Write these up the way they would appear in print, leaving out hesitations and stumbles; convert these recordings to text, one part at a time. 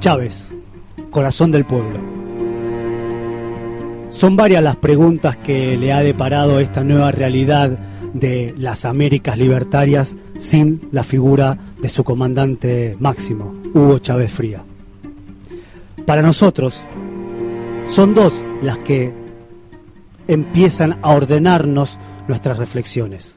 Chávez, corazón del pueblo. Son varias las preguntas que le ha deparado esta nueva realidad de las Américas libertarias sin la figura de su comandante máximo, Hugo Chávez Fría. Para nosotros, son dos las que empiezan a ordenarnos nuestras reflexiones.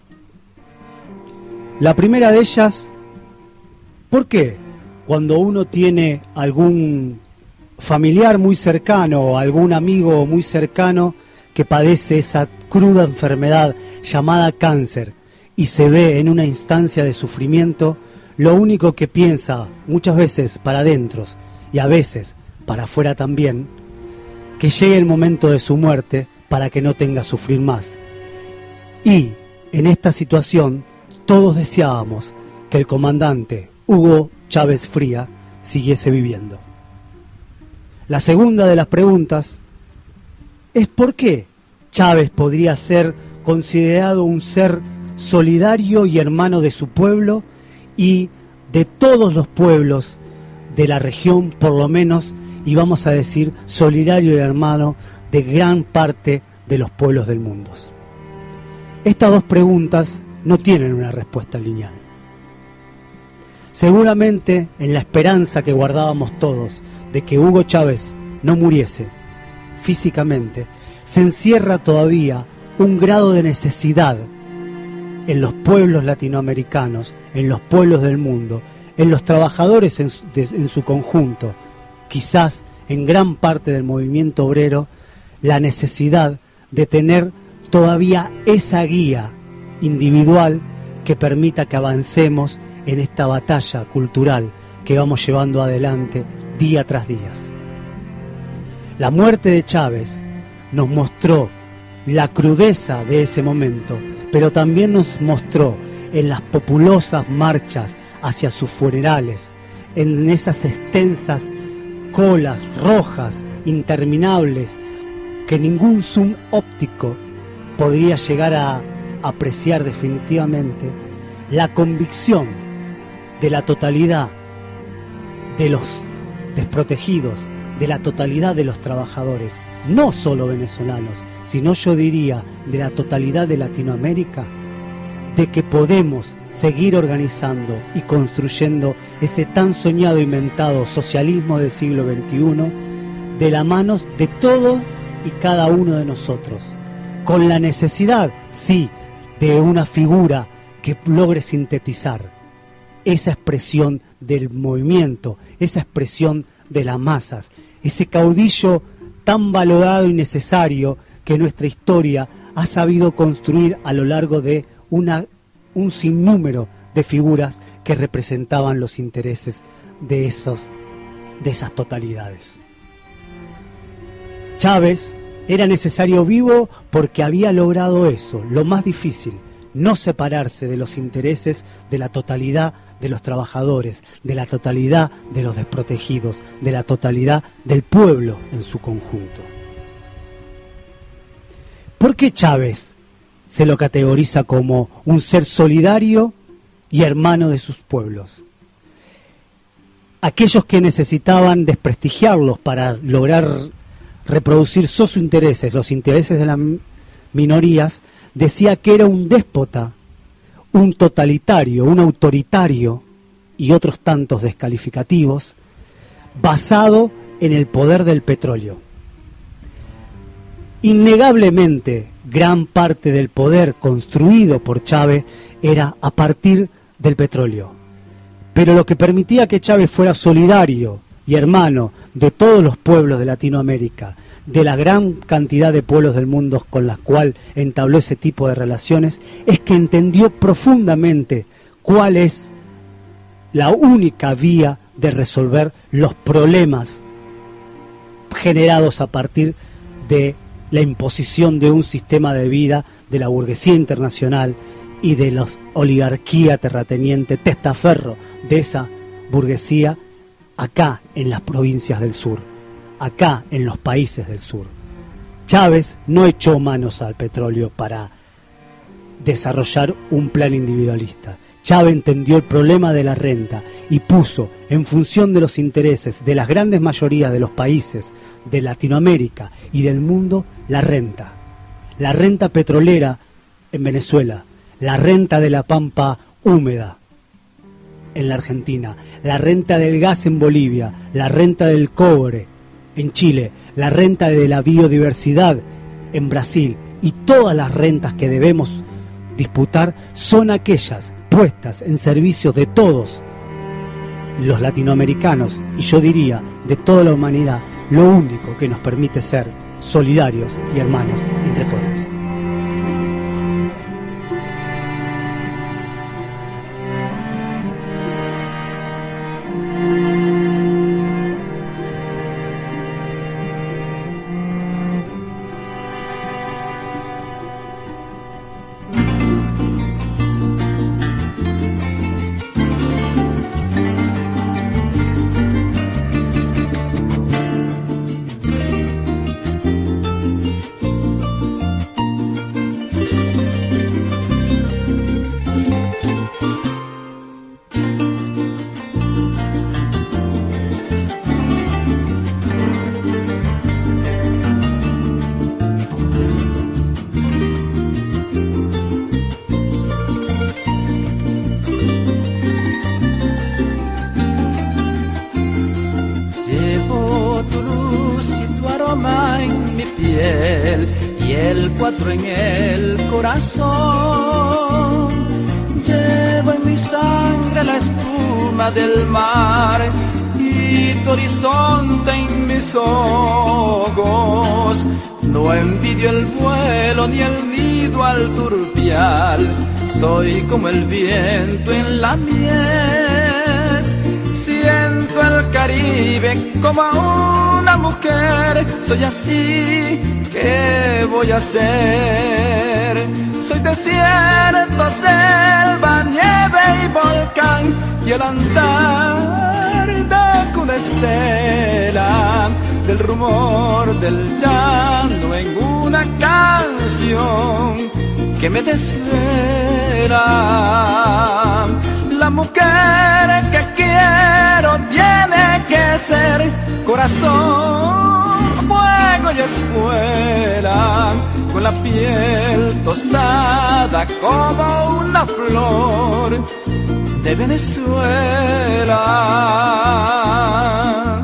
La primera de ellas, ¿por qué cuando uno tiene algún familiar muy cercano o algún amigo muy cercano que padece esa cruda enfermedad llamada cáncer y se ve en una instancia de sufrimiento, lo único que piensa muchas veces para adentro y a veces para afuera también, que llegue el momento de su muerte para que no tenga que sufrir más? Y en esta situación todos deseábamos que el comandante Hugo Chávez Fría siguiese viviendo. La segunda de las preguntas es ¿por qué Chávez podría ser considerado un ser solidario y hermano de su pueblo y de todos los pueblos de la región, por lo menos, y vamos a decir solidario y hermano de gran parte de los pueblos del mundo? Estas dos preguntas no tienen una respuesta lineal. Seguramente en la esperanza que guardábamos todos de que Hugo Chávez no muriese físicamente, se encierra todavía un grado de necesidad en los pueblos latinoamericanos, en los pueblos del mundo, en los trabajadores en su conjunto, quizás en gran parte del movimiento obrero, la necesidad de tener todavía esa guía individual que permita que avancemos en esta batalla cultural que vamos llevando adelante día tras día. La muerte de Chávez nos mostró la crudeza de ese momento, pero también nos mostró en las populosas marchas hacia sus funerales, en esas extensas colas rojas interminables que ningún zoom óptico podría llegar a apreciar definitivamente, la convicción de la totalidad de los desprotegidos, de la totalidad de los trabajadores, no solo venezolanos, sino yo diría de la totalidad de Latinoamérica, de que podemos seguir organizando y construyendo ese tan soñado y mentado socialismo del siglo XXI de la mano de todos y cada uno de nosotros, con la necesidad, sí, de una figura que logre sintetizar esa expresión del movimiento, esa expresión de las masas, ese caudillo tan valorado y necesario que nuestra historia ha sabido construir a lo largo de un sinnúmero de figuras que representaban los intereses de esas totalidades. Chávez era necesario vivo porque había logrado eso, lo más difícil, no separarse de los intereses de la totalidad de los trabajadores, de la totalidad de los desprotegidos, de la totalidad del pueblo en su conjunto. ¿Por qué Chávez se lo categoriza como un ser solidario y hermano de sus pueblos? Aquellos que necesitaban desprestigiarlos para lograr reproducir sus intereses, los intereses de las minorías, decía que era un déspota, un totalitario, un autoritario y otros tantos descalificativos, basado en el poder del petróleo. Innegablemente, gran parte del poder construido por Chávez era a partir del petróleo. Pero lo que permitía que Chávez fuera solidario y hermano de todos los pueblos de Latinoamérica, de la gran cantidad de pueblos del mundo con las cuales entabló ese tipo de relaciones, es que entendió profundamente cuál es la única vía de resolver los problemas generados a partir de la imposición de un sistema de vida de la burguesía internacional y de la oligarquía terrateniente, testaferro de esa burguesía, acá en las provincias del sur, acá en los países del sur. Chávez no echó manos al petróleo para desarrollar un plan individualista. Chávez entendió el problema de la renta y puso, en función de los intereses de las grandes mayorías de los países de Latinoamérica y del mundo, la renta petrolera en Venezuela, la renta de la pampa húmeda en la Argentina, la renta del gas en Bolivia, la renta del cobre en Chile, la renta de la biodiversidad en Brasil, y todas las rentas que debemos disputar son aquellas puestas en servicio de todos los latinoamericanos, y yo diría de toda la humanidad, lo único que nos permite ser solidarios y hermanos entre pueblos. En el corazón llevo en mi sangre la espuma del mar y tu horizonte en mis ojos. No envidio el vuelo ni el nido al turpial, soy como el viento en la mies. Siento el Caribe como una mujer, soy así, ¿qué voy a hacer? Soy desierto, selva, nieve y volcán, y el andar da una estela del rumor del llano en una canción que me desvela. La mujer que quiero tiene que ser corazón, fuego y espuela, con la piel tostada como una flor de Venezuela.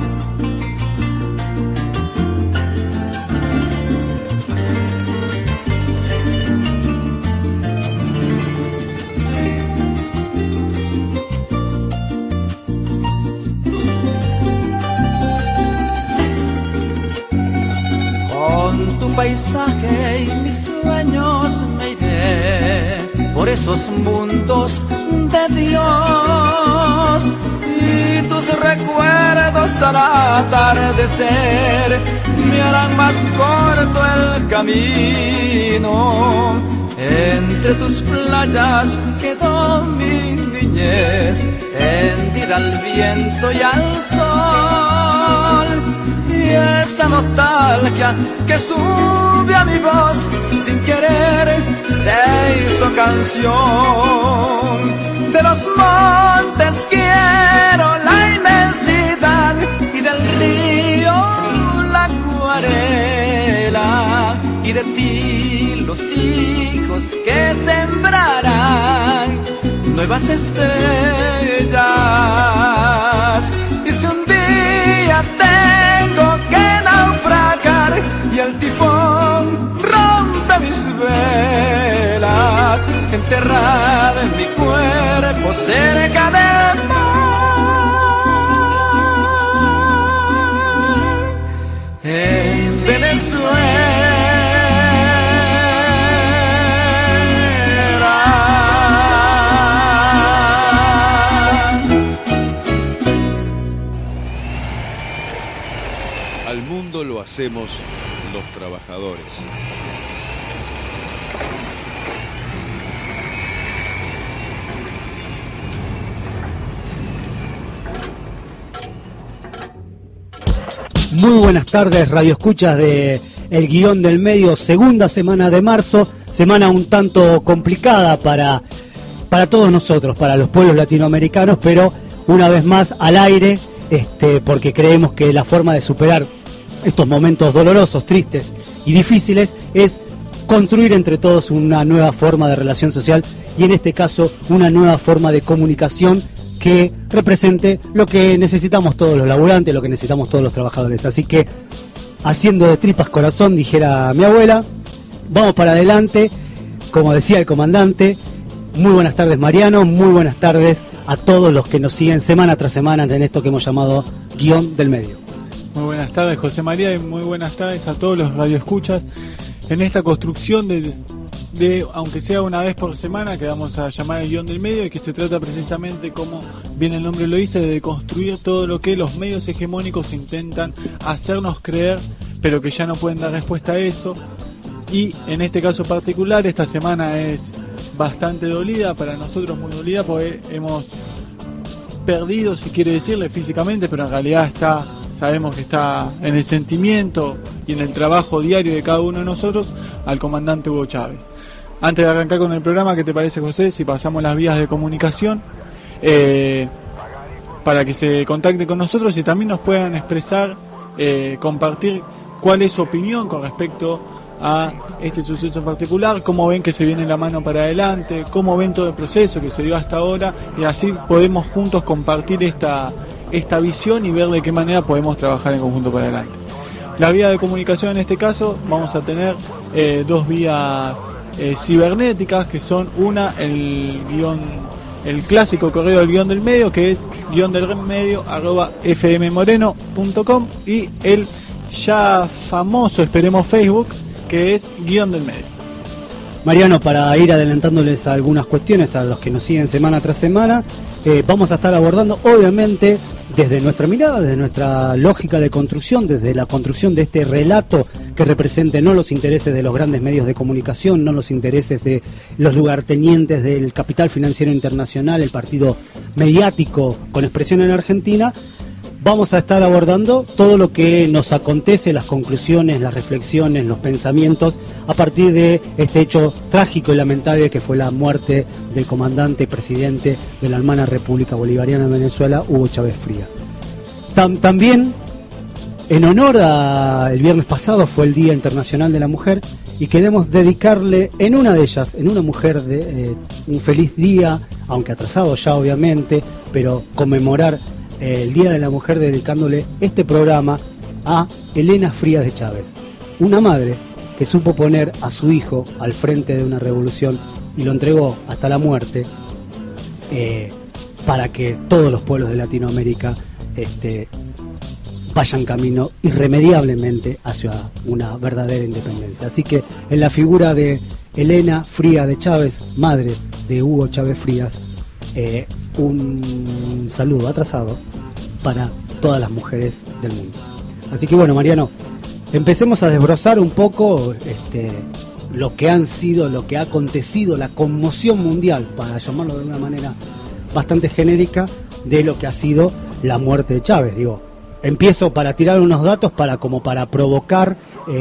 Tu paisaje y mis sueños me iré por esos mundos de Dios, y tus recuerdos al atardecer me harán más corto el camino. Entre tus playas quedó mi niñez, tendida al viento y al sol. Y esa nostalgia que sube a mi voz sin querer se hizo canción. De los montes quiero la inmensidad y del río la acuarela, y de ti los hijos que sembrarán nuevas estrellas. Y si un día tengo que naufragar y el tifón rompe mis velas, enterrada en mi cuerpo cerca del mar, en Venezuela. Al mundo lo hacemos los trabajadores. Muy buenas tardes, radio escuchas de El Guión del Medio, segunda semana de marzo, semana un tanto complicada para para todos nosotros, para los pueblos latinoamericanos, pero una vez más al aire, porque creemos que la forma de superar estos momentos dolorosos, tristes y difíciles es construir entre todos una nueva forma de relación social y en este caso una nueva forma de comunicación que represente lo que necesitamos todos los laburantes, lo que necesitamos todos los trabajadores. Así que, haciendo de tripas corazón, dijera mi abuela, vamos para adelante, como decía el comandante. Muy buenas tardes, Mariano, muy buenas tardes a todos los que nos siguen semana tras semana en esto que hemos llamado Guión del Medio. Muy buenas tardes, José María, y muy buenas tardes a todos los radioescuchas en esta construcción de aunque sea una vez por semana, que vamos a llamar el Guión del Medio, y que se trata precisamente, como bien el nombre lo dice, de construir todo lo que los medios hegemónicos intentan hacernos creer, pero que ya no pueden dar respuesta a eso. Y en este caso particular, esta semana es bastante dolida, para nosotros muy dolida, porque hemos perdido, si quiere decirle, físicamente, pero en realidad sabemos que está en el sentimiento y en el trabajo diario de cada uno de nosotros, al comandante Hugo Chávez. Antes de arrancar con el programa, ¿qué te parece, José, si pasamos las vías de comunicación para que se contacten con nosotros y también nos puedan expresar, compartir cuál es su opinión con respecto a este suceso en particular, cómo ven que se viene la mano para adelante, cómo ven todo el proceso que se dio hasta ahora, y así podemos juntos compartir esta visión y ver de qué manera podemos trabajar en conjunto para adelante. La vía de comunicación en este caso vamos a tener dos vías cibernéticas, que son una, el clásico correo del Guión del Medio, que es guiondelmedio@fmmoreno.com, y el ya famoso, esperemos, Facebook, que es Guión del Medio. Mariano, para ir adelantándoles algunas cuestiones a los que nos siguen semana tras semana, vamos a estar abordando, obviamente, desde nuestra mirada, desde nuestra lógica de construcción, desde la construcción de este relato que represente no los intereses de los grandes medios de comunicación, no los intereses de los lugartenientes del capital financiero internacional, el partido mediático con expresión en Argentina. Vamos a estar abordando todo lo que nos acontece, las conclusiones, las reflexiones, los pensamientos, a partir de este hecho trágico y lamentable que fue la muerte del comandante presidente de la hermana República Bolivariana de Venezuela, Hugo Chávez Frías. También, en honor al viernes pasado, fue el Día Internacional de la Mujer, y queremos dedicarle en una de ellas, en una mujer, un feliz día, aunque atrasado ya obviamente, pero conmemorar el Día de la Mujer, dedicándole este programa a Elena Frías de Chávez, una madre que supo poner a su hijo al frente de una revolución y lo entregó hasta la muerte, para que todos los pueblos de Latinoamérica vayan camino irremediablemente hacia una verdadera independencia. Así que en la figura de Elena Frías de Chávez, madre de Hugo Chávez Frías, un saludo atrasado para todas las mujeres del mundo. Así que bueno, Mariano, empecemos a desbrozar un poco lo que han sido, lo que ha acontecido, la conmoción mundial, para llamarlo de una manera bastante genérica, de lo que ha sido la muerte de Chávez. Digo, empiezo para tirar unos datos para provocar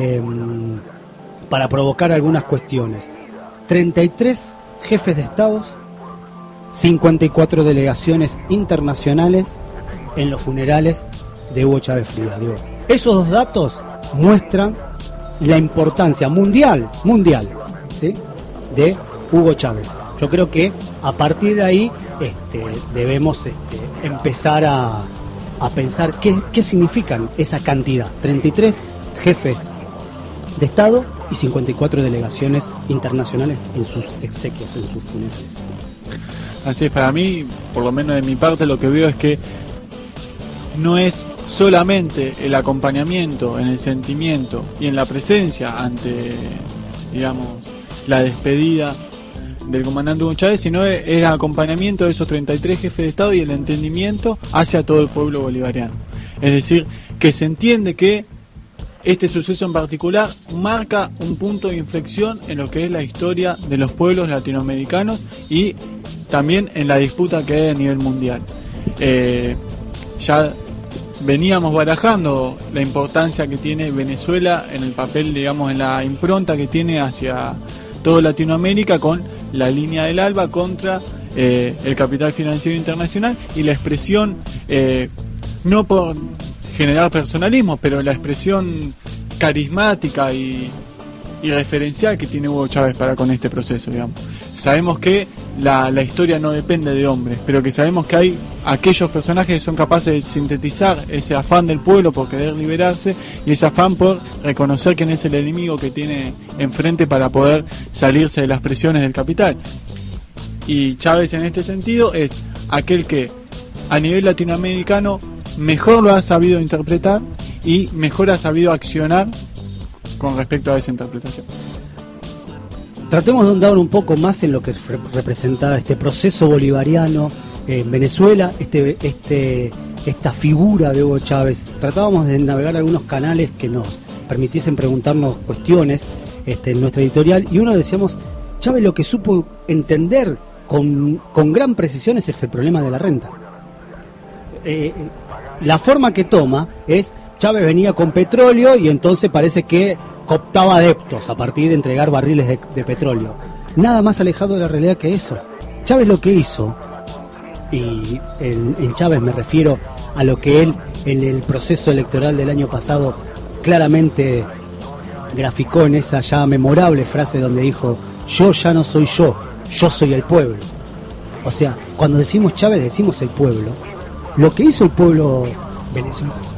algunas cuestiones. 33 jefes de estados, 54 delegaciones internacionales en los funerales de Hugo Chávez Frías. Digo, esos dos datos muestran la importancia mundial, ¿sí?, de Hugo Chávez. Yo creo que a partir de ahí debemos empezar a pensar qué significan esa cantidad. 33 jefes de Estado y 54 delegaciones internacionales en sus exequias, en sus funerales. Así es, para mí, por lo menos de mi parte, lo que veo es que no es solamente el acompañamiento en el sentimiento y en la presencia ante, digamos, la despedida del comandante Hugo Chávez, sino el acompañamiento de esos 33 jefes de Estado y el entendimiento hacia todo el pueblo bolivariano. Es decir, que se entiende que este suceso en particular marca un punto de inflexión en lo que es la historia de los pueblos latinoamericanos y también en la disputa que hay a nivel mundial. Ya veníamos barajando la importancia que tiene Venezuela en el papel, digamos, en la impronta que tiene hacia toda Latinoamérica, con la línea del ALBA contra el capital financiero internacional y la expresión, no por generar personalismo, pero la expresión carismática y referencial que tiene Hugo Chávez para con este proceso, digamos. Sabemos que la historia no depende de hombres, pero que sabemos que hay aquellos personajes que son capaces de sintetizar ese afán del pueblo por querer liberarse y ese afán por reconocer quién es el enemigo que tiene enfrente para poder salirse de las presiones del capital. Y Chávez en este sentido es aquel que a nivel latinoamericano mejor lo ha sabido interpretar y mejor ha sabido accionar con respecto a esa interpretación. Tratemos de ahondar un poco más en lo que representa este proceso bolivariano en Venezuela, esta figura de Hugo Chávez. Tratábamos de navegar algunos canales que nos permitiesen preguntarnos cuestiones en nuestra editorial, y uno decíamos, Chávez lo que supo entender con gran precisión es el problema de la renta. La forma que toma es, Chávez venía con petróleo y entonces parece que cooptaba adeptos a partir de entregar barriles de petróleo. Nada más alejado de la realidad que eso. Chávez lo que hizo, y en Chávez me refiero a lo que él en el proceso electoral del año pasado claramente graficó en esa ya memorable frase donde dijo, yo ya no soy yo soy el pueblo. O sea, cuando decimos Chávez decimos el pueblo. Lo que hizo el pueblo venezolano,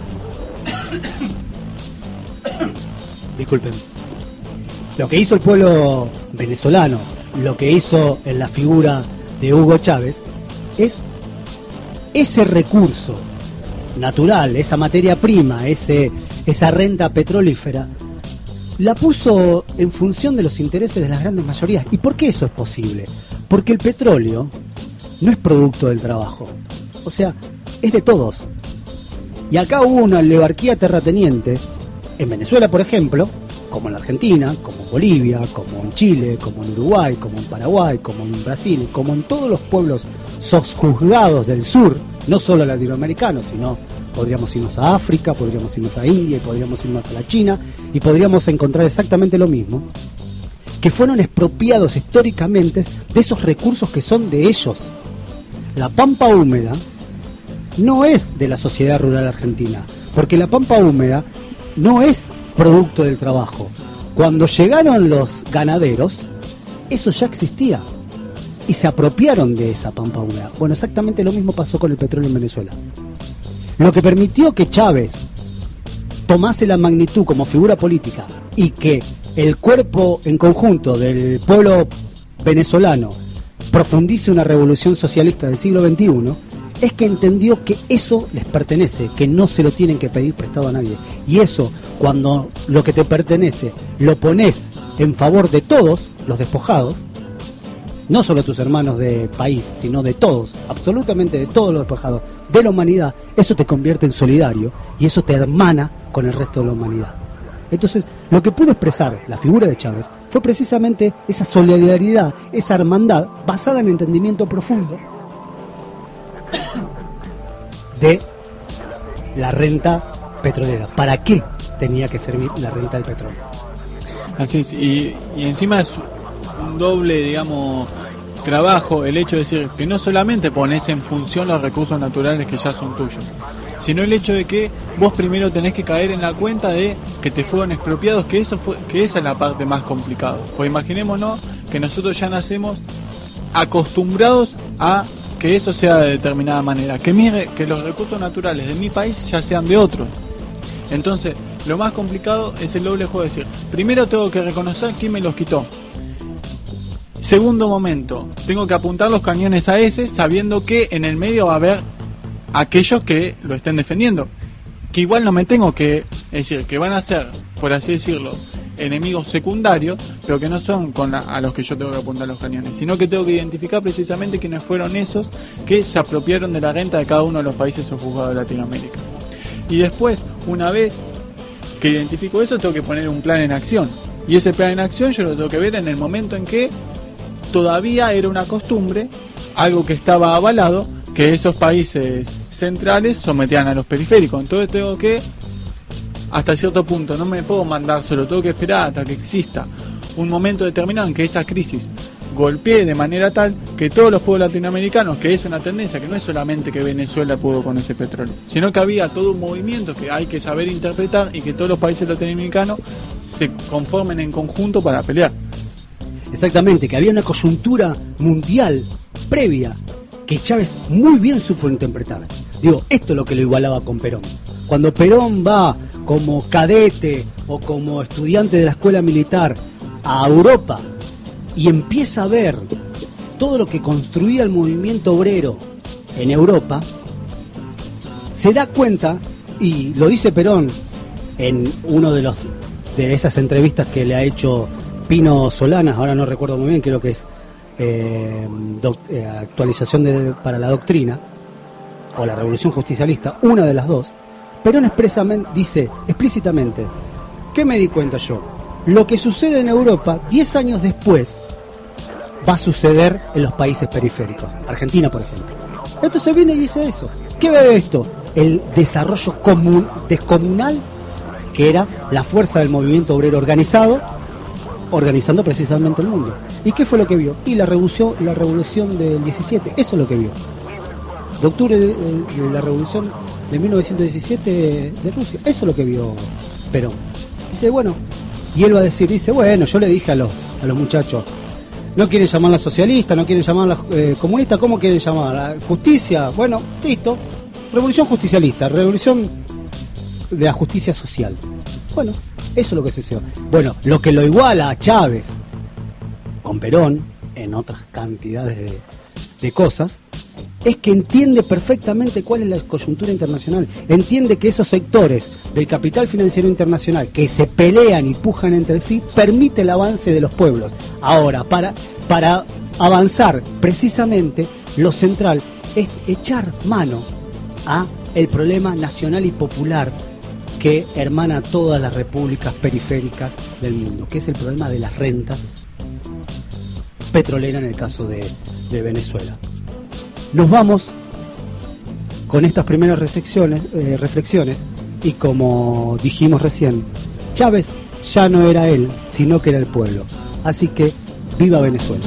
disculpen, lo que hizo el pueblo venezolano, lo que hizo en la figura de Hugo Chávez, es ese recurso natural, esa materia prima, esa renta petrolífera, la puso en función de los intereses de las grandes mayorías. ¿Y por qué eso es posible? Porque el petróleo no es producto del trabajo, o sea, es de todos. Y acá hubo una oligarquía terrateniente, en Venezuela, por ejemplo, como en la Argentina, como en Bolivia, como en Chile, como en Uruguay, como en Paraguay, como en Brasil, como en todos los pueblos sojuzgados del sur, no solo latinoamericanos, sino podríamos irnos a África, podríamos irnos a India, y podríamos irnos a la China, y podríamos encontrar exactamente lo mismo, que fueron expropiados históricamente de esos recursos que son de ellos. La pampa húmeda no es de la sociedad rural argentina, porque la pampa húmeda no es producto del trabajo. Cuando llegaron los ganaderos, eso ya existía y se apropiaron de esa pampa húmeda. Bueno, exactamente lo mismo pasó con el petróleo en Venezuela. Lo que permitió que Chávez tomase la magnitud como figura política y que el cuerpo en conjunto del pueblo venezolano profundice una revolución socialista del siglo XXI, es que entendió que eso les pertenece, que no se lo tienen que pedir prestado a nadie. Y eso, cuando lo que te pertenece lo pones en favor de todos los despojados, no solo tus hermanos de país, sino de todos, absolutamente de todos los despojados, de la humanidad, eso te convierte en solidario y eso te hermana con el resto de la humanidad. Entonces, lo que pudo expresar la figura de Chávez fue precisamente esa solidaridad, esa hermandad basada en entendimiento profundo de la renta petrolera. ¿Para qué tenía que servir la renta del petróleo? Así es, y encima es un doble, digamos, trabajo el hecho de decir que no solamente pones en función los recursos naturales que ya son tuyos, sino el hecho de que vos primero tenés que caer en la cuenta de que te fueron expropiados, que esa es la parte más complicada. Pues imaginémonos que nosotros ya nacemos acostumbrados a que eso sea de determinada manera, que los recursos naturales de mi país ya sean de otros. Entonces, lo más complicado es el doble juego de decir, primero tengo que reconocer quién me los quitó. Segundo momento, tengo que apuntar los cañones a ese, sabiendo que en el medio va a haber aquellos que lo estén defendiendo. Que igual no me tengo que, es decir, que van a ser, por así decirlo, enemigos secundarios, pero que no son a los que yo tengo que apuntar los cañones, sino que tengo que identificar precisamente quiénes fueron esos que se apropiaron de la renta de cada uno de los países sojuzgados de Latinoamérica. Y después, una vez que identifico eso, tengo que poner un plan en acción. Y ese plan en acción yo lo tengo que ver en el momento en que todavía era una costumbre, algo que estaba avalado, que esos países centrales sometían a los periféricos. Entonces tengo que, hasta cierto punto, no me puedo mandar solo, tengo que esperar hasta que exista un momento determinado en que esa crisis golpee de manera tal que todos los pueblos latinoamericanos, que es una tendencia, que no es solamente que Venezuela pudo con ese petróleo, sino que había todo un movimiento que hay que saber interpretar y que todos los países latinoamericanos se conformen en conjunto para pelear. Exactamente, que había una coyuntura mundial previa que Chávez muy bien supo interpretar. Digo, esto es lo que lo igualaba con Perón. Cuando Perón va como cadete o como estudiante de la escuela militar a Europa y empieza a ver todo lo que construía el movimiento obrero en Europa, se da cuenta, y lo dice Perón en uno de esas entrevistas que le ha hecho Pino Solanas, ahora no recuerdo muy bien, creo que es actualización para la doctrina o la revolución justicialista, una de las dos. Perón dice explícitamente: ¿qué me di cuenta yo? Lo que sucede en Europa 10 años después va a suceder en los países periféricos, Argentina por ejemplo. Entonces viene y dice eso. ¿Qué ve esto? El desarrollo descomunal que era la fuerza del movimiento obrero organizando precisamente el mundo. ¿Y qué fue lo que vio? Y la revolución del 17, eso es lo que vio. De octubre de la revolución de 1917 de Rusia, eso es lo que vio Perón. Dice, bueno, y él va a decir, bueno, yo le dije a los muchachos, no quieren llamarla socialista, no quieren llamarla comunista, ¿cómo quieren llamarla? Justicia, bueno, listo, revolución justicialista, revolución de la justicia social. Bueno, eso es lo que se hizo. Bueno, lo que lo iguala a Chávez con Perón, en otras cantidades de cosas, es que entiende perfectamente cuál es la coyuntura internacional, entiende que esos sectores del capital financiero internacional que se pelean y pujan entre sí, permite el avance de los pueblos. Ahora, para avanzar precisamente, lo central es echar mano a el problema nacional y popular que hermana a todas las repúblicas periféricas del mundo, que es el problema de las rentas petroleras en el caso de Venezuela. Nos vamos con estas primeras reflexiones y como dijimos recién, Chávez ya no era él, sino que era el pueblo. Así que ¡viva Venezuela!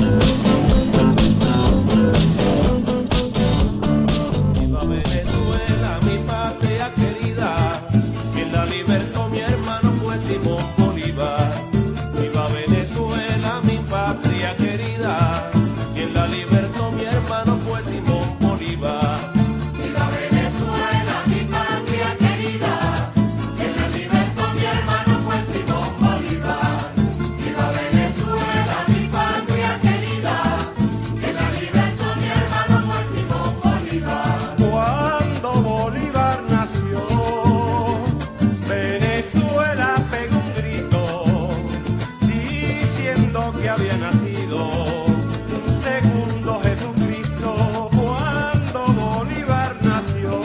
Viva Venezuela, mi patria querida, quien la libertó mi hermano fue Simón Bolívar. Viva Venezuela, mi patria querida, quien la libertó mi hermano fue Simón Bolívar. Viva Venezuela, mi patria querida, quien la libertó mi hermano fue Simón Bolívar. Viva Venezuela, mi patria querida, quien la libertó mi hermano fue Simón Bolívar. Cuando Bolívar nació, Venezuela pegó un grito, diciendo que había nacido un segundo Jesucristo. Cuando Bolívar nació,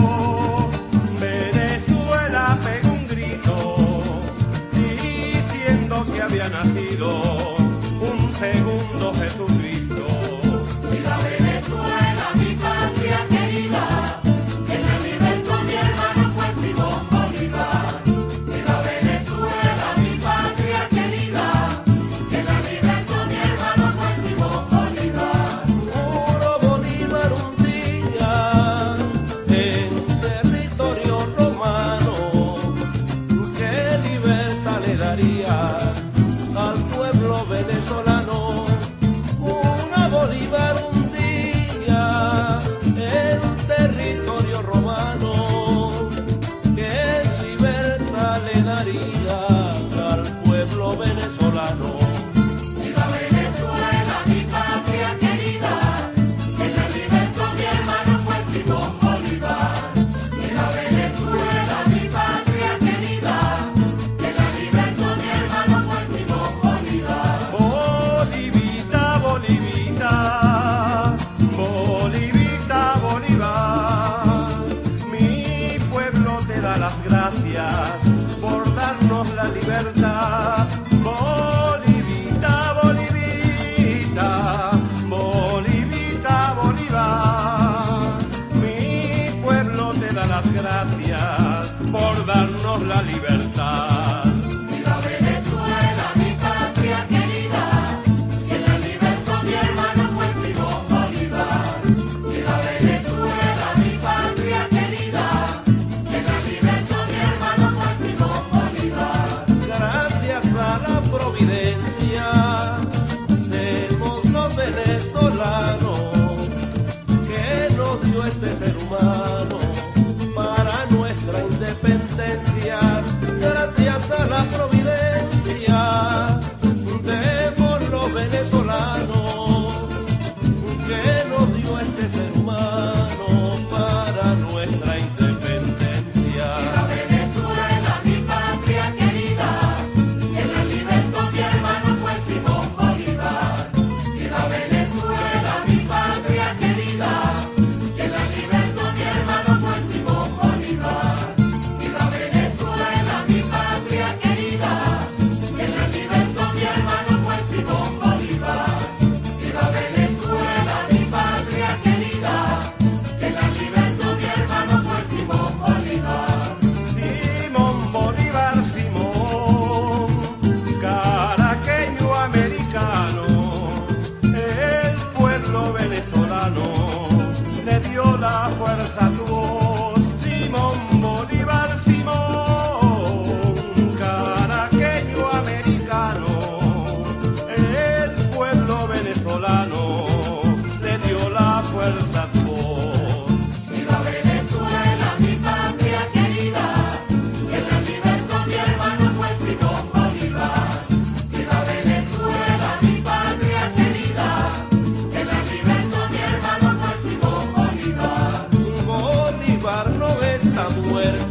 Venezuela pegó un grito, diciendo que había nacido un segundo Jesucristo. Viva Venezuela, mi patria querida, quien la libertó mi hermano fue Simón Bolívar. Viva Venezuela, mi patria querida, quien la libertó mi hermano fue Simón Bolívar. Juró Bolívar un día en territorio romano que libertad le daría al pueblo venezolano. Una Bolívar un día en territorio romano que libertad le daría al pueblo venezolano. Viva Venezuela, mi patria querida, quien la libertó mi hermano fue Simón Bolívar. Viva Venezuela, mi patria querida, quien la libertó mi hermano fue Simón Bolívar. Bolivita, Bolivita, Bolivita, Bolívar, mi pueblo te da las gracias por darnos la libertad. Bolivita, Bolivita, Bolivita, Bolívar, mi pueblo te da las gracias por darnos la libertad. Viva Venezuela, mi patria querida, quien la libertó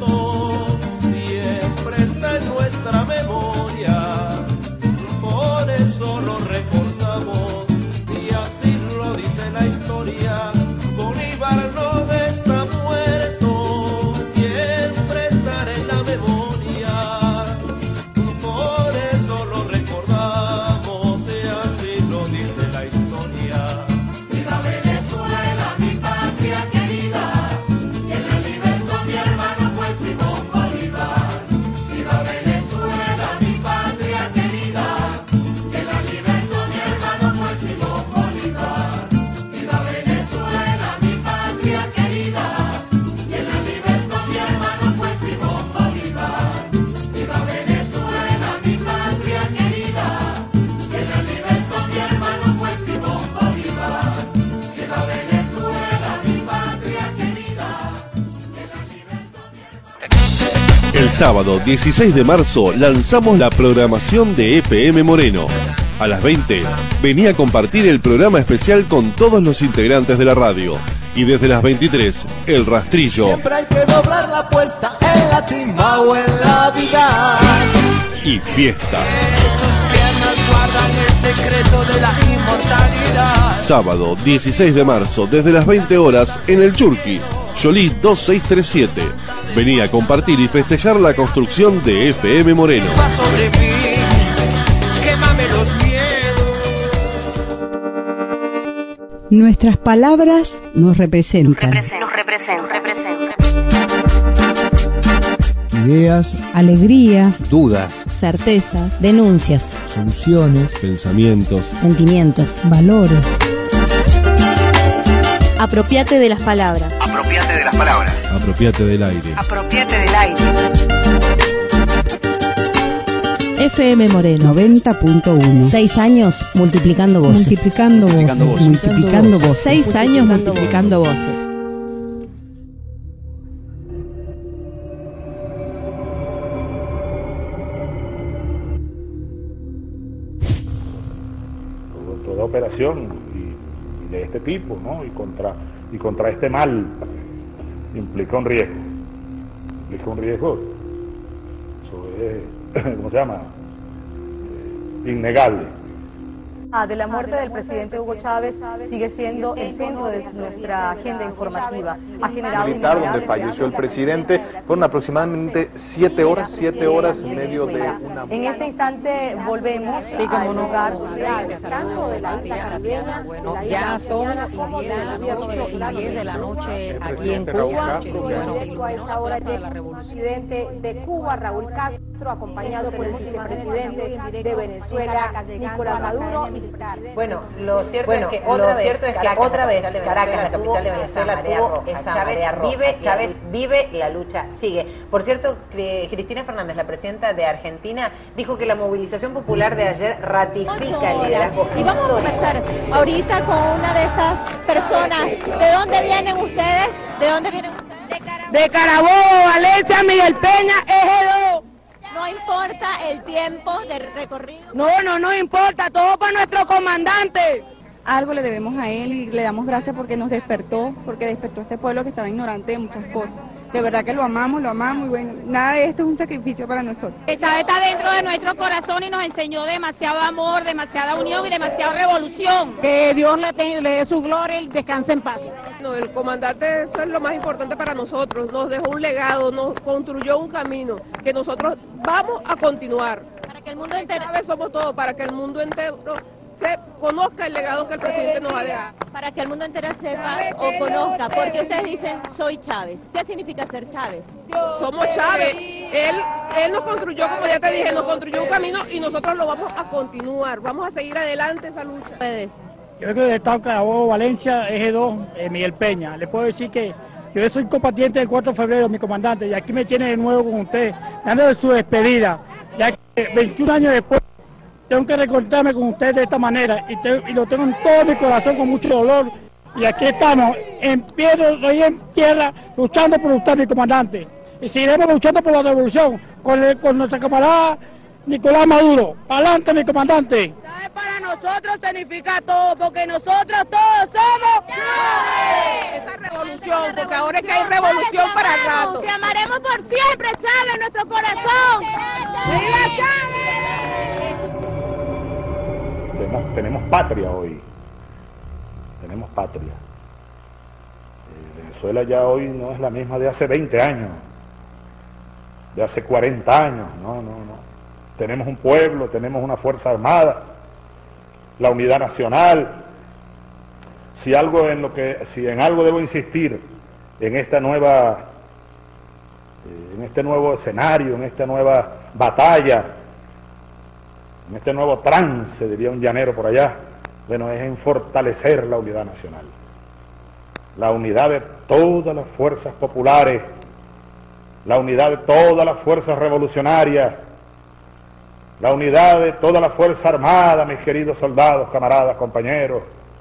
muerto siempre está en nuestra memoria, por eso lo recordamos y así lo dice la historia. Bolívar no está muerto, siempre estará en la memoria, por eso lo recordamos y así lo dice la historia. Viva Venezuela, mi patria querida, que la libertó mi hermano fue Simón Bolívar. Viva Venezuela, mi patria querida, que la libertó mi hermano fue Simón Bolívar. Viva Venezuela, mi patria querida, que la libertó mi hermano fue Simón Bolívar. Viva Venezuela, mi patria querida, que la libertó mi hermano fue Simón Bolívar. Viva Venezuela, mi patria querida, que la libertó mi hermano. El sábado 16 de marzo lanzamos la programación de FM Moreno. A las 20, venía a compartir el programa especial con todos los integrantes de la radio. Y desde las 23, El Rastrillo Siempre hay que doblar la apuesta en la timba o en la vida. y Fiesta. Tus piernas guardan el secreto de la inmortalidad. Sábado 16 de marzo, desde las 20 horas, en el Churqui, Yolí 2637. Vení a compartir y festejar la construcción de FM Moreno. Va sobre mí, quémame los miedos. Nuestras palabras nos representan. Ideas, Alegrías, dudas, certezas, denuncias, soluciones, Pensamientos. sentimientos, valores. Apropiate de las palabras. Apropiate de las palabras. Apropiate del aire. Apropiate del aire. FM Moreno 90.1. 6 años multiplicando voces. Multiplicando voces. Multiplicando voces. 6 años multiplicando voces. Toda operación y de este tipo, ¿no? Y contra este mal implica un riesgo. Eso es, ¿cómo se llama? Innegable. De la muerte del presidente Hugo Chávez sigue siendo el centro de nuestra agenda informativa. Ha generado militar donde falleció el presidente. Fueron aproximadamente 7 horas y medio de una... En este instante volvemos al lugar de la isla caribeña. Bueno, ya son las 10 de la noche aquí en Cuba. A esta hora llega el presidente de Cuba, Raúl Castro, acompañado por el vicepresidente de Venezuela, Nicolás Maduro. Bueno, lo cierto es que otra vez Caracas, la capital de Venezuela, tuvo esa Chávez vive, la lucha sigue. Por cierto, Cristina Fernández, la presidenta de Argentina, dijo que la movilización popular de ayer ratifica el liderazgo. Y vamos a conversar ahorita con una de estas personas. ¿De dónde vienen ustedes? De Carabobo, Valencia, Miguel Peña, Eje 2. ¿No importa el tiempo de recorrido? No importa, todo para nuestro comandante. Algo le debemos a él y le damos gracias porque nos despertó, porque despertó a este pueblo que estaba ignorante de muchas cosas. De verdad que lo amamos y bueno, nada de esto es un sacrificio para nosotros. Chávez está dentro de nuestro corazón y nos enseñó demasiado amor, demasiada unión y demasiada revolución. Que Dios le dé su gloria y descanse en paz. No, el comandante, esto es lo más importante para nosotros, nos dejó un legado, nos construyó un camino que nosotros vamos a continuar. Para que el mundo entero... Somos todos, para que el mundo entero se conozca el legado que el presidente nos ha dejado. Para que el mundo entero sepa o conozca, porque ustedes dicen, soy Chávez. ¿Qué significa ser Chávez? Somos Chávez. Él nos construyó, como ya te dije, nos construyó un camino y nosotros lo vamos a continuar. Vamos a seguir adelante esa lucha. ¿Ustedes? Yo vengo del estado Carabobo, Valencia, Eje 2, Miguel Peña. Le puedo decir que yo soy combatiente del 4 de febrero, mi comandante, y aquí me tiene de nuevo con usted, dando de su despedida, ya que 21 años después tengo que recordarme con usted de esta manera, y lo tengo en todo mi corazón con mucho dolor, y aquí estamos, en tierra, luchando por usted, mi comandante, y seguiremos luchando por la revolución, con nuestra camarada Nicolás Maduro. ¡Adelante, mi comandante! Para nosotros significa todo, porque nosotros todos somos Chávez. Esa revolución, porque ahora es que hay revolución para el rato. Te amaremos por siempre, Chávez, en nuestro corazón. ¡Viva Chávez! Tenemos patria hoy. Tenemos patria. Venezuela ya hoy no es la misma de hace 20 años, de hace 40 años, no. Tenemos un pueblo, tenemos una fuerza armada, la unidad nacional. Si en algo debo insistir en este nuevo escenario, en esta nueva batalla, en este nuevo trance, diría un llanero por allá, bueno, es en fortalecer la unidad nacional, la unidad de todas las fuerzas populares, la unidad de todas las fuerzas revolucionarias, la unidad de toda la fuerza armada, mis queridos soldados, camaradas, compañeros,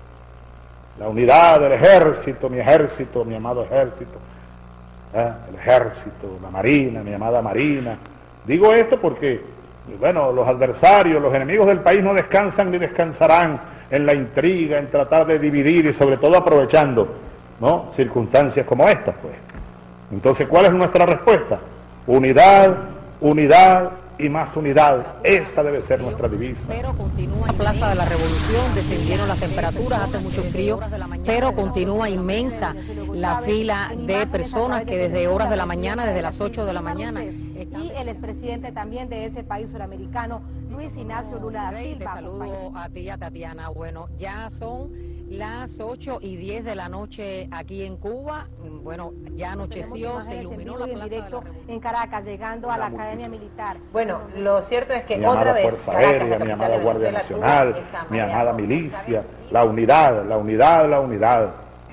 la unidad del ejército, mi amado ejército, el ejército, la marina, mi amada marina. Digo esto porque, bueno, los adversarios, los enemigos del país no descansan ni descansarán en la intriga, en tratar de dividir y sobre todo aprovechando, ¿no?, circunstancias como estas, pues. Entonces, ¿cuál es nuestra respuesta? Unidad, unidad y más unidad. Esa debe ser nuestra divisa. Pero continúa en la Plaza de la Revolución, descendieron las temperaturas, hace mucho frío, pero continúa inmensa la fila de personas que desde horas de la mañana, desde las 8 de la mañana. Y el expresidente también de ese país suramericano, Luis Ignacio Lula da Silva. Te saludo a ti, a Tatiana. Bueno, ya son las 8:10 de la noche aquí en Cuba. Bueno, ya anocheció, se iluminó la plaza directo en Caracas, llegando a la Academia Militar. Bueno, lo cierto es que mi otra amada vez Fuerza Aérea, mi amada Guardia Nacional, mi amada milicia, la unidad, la unidad, la unidad.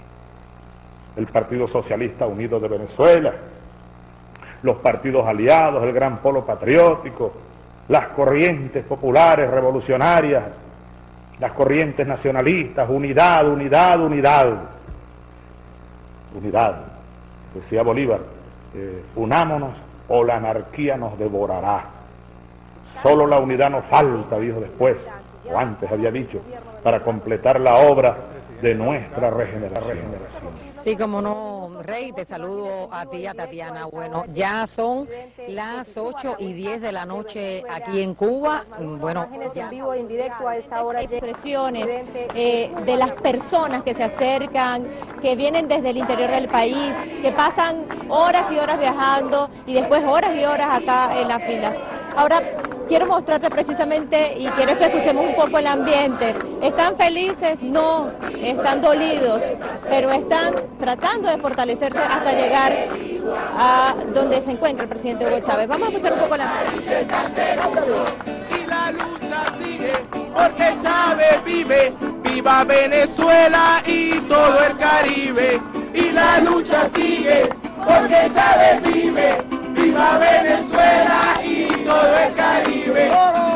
El Partido Socialista Unido de Venezuela, los partidos aliados, el Gran Polo Patriótico, las corrientes populares revolucionarias, las corrientes nacionalistas, unidad, unidad, unidad. Unidad. Decía Bolívar, unámonos o la anarquía nos devorará. Solo la unidad nos falta, dijo después, o antes había dicho, para completar la obra de nuestra regeneración. Sí, como no, Rey, te saludo a ti, a Tatiana. Bueno, ya son las 8:10 de la noche aquí en Cuba. Bueno, en vivo e indirecto a esta hora. Expresiones de las personas que se acercan, que vienen desde el interior del país, que pasan horas y horas viajando y después horas y horas acá en la fila. Ahora quiero mostrarte precisamente y quiero que escuchemos un poco el ambiente. ¿Están felices? No, están dolidos, pero están tratando de fortalecerse hasta llegar a donde se encuentra el presidente Hugo Chávez. Vamos a escuchar un poco el ambiente. Y la lucha sigue porque Chávez vive, viva Venezuela y todo el Caribe. Y la lucha sigue porque Chávez vive, viva Venezuela y todo el Caribe.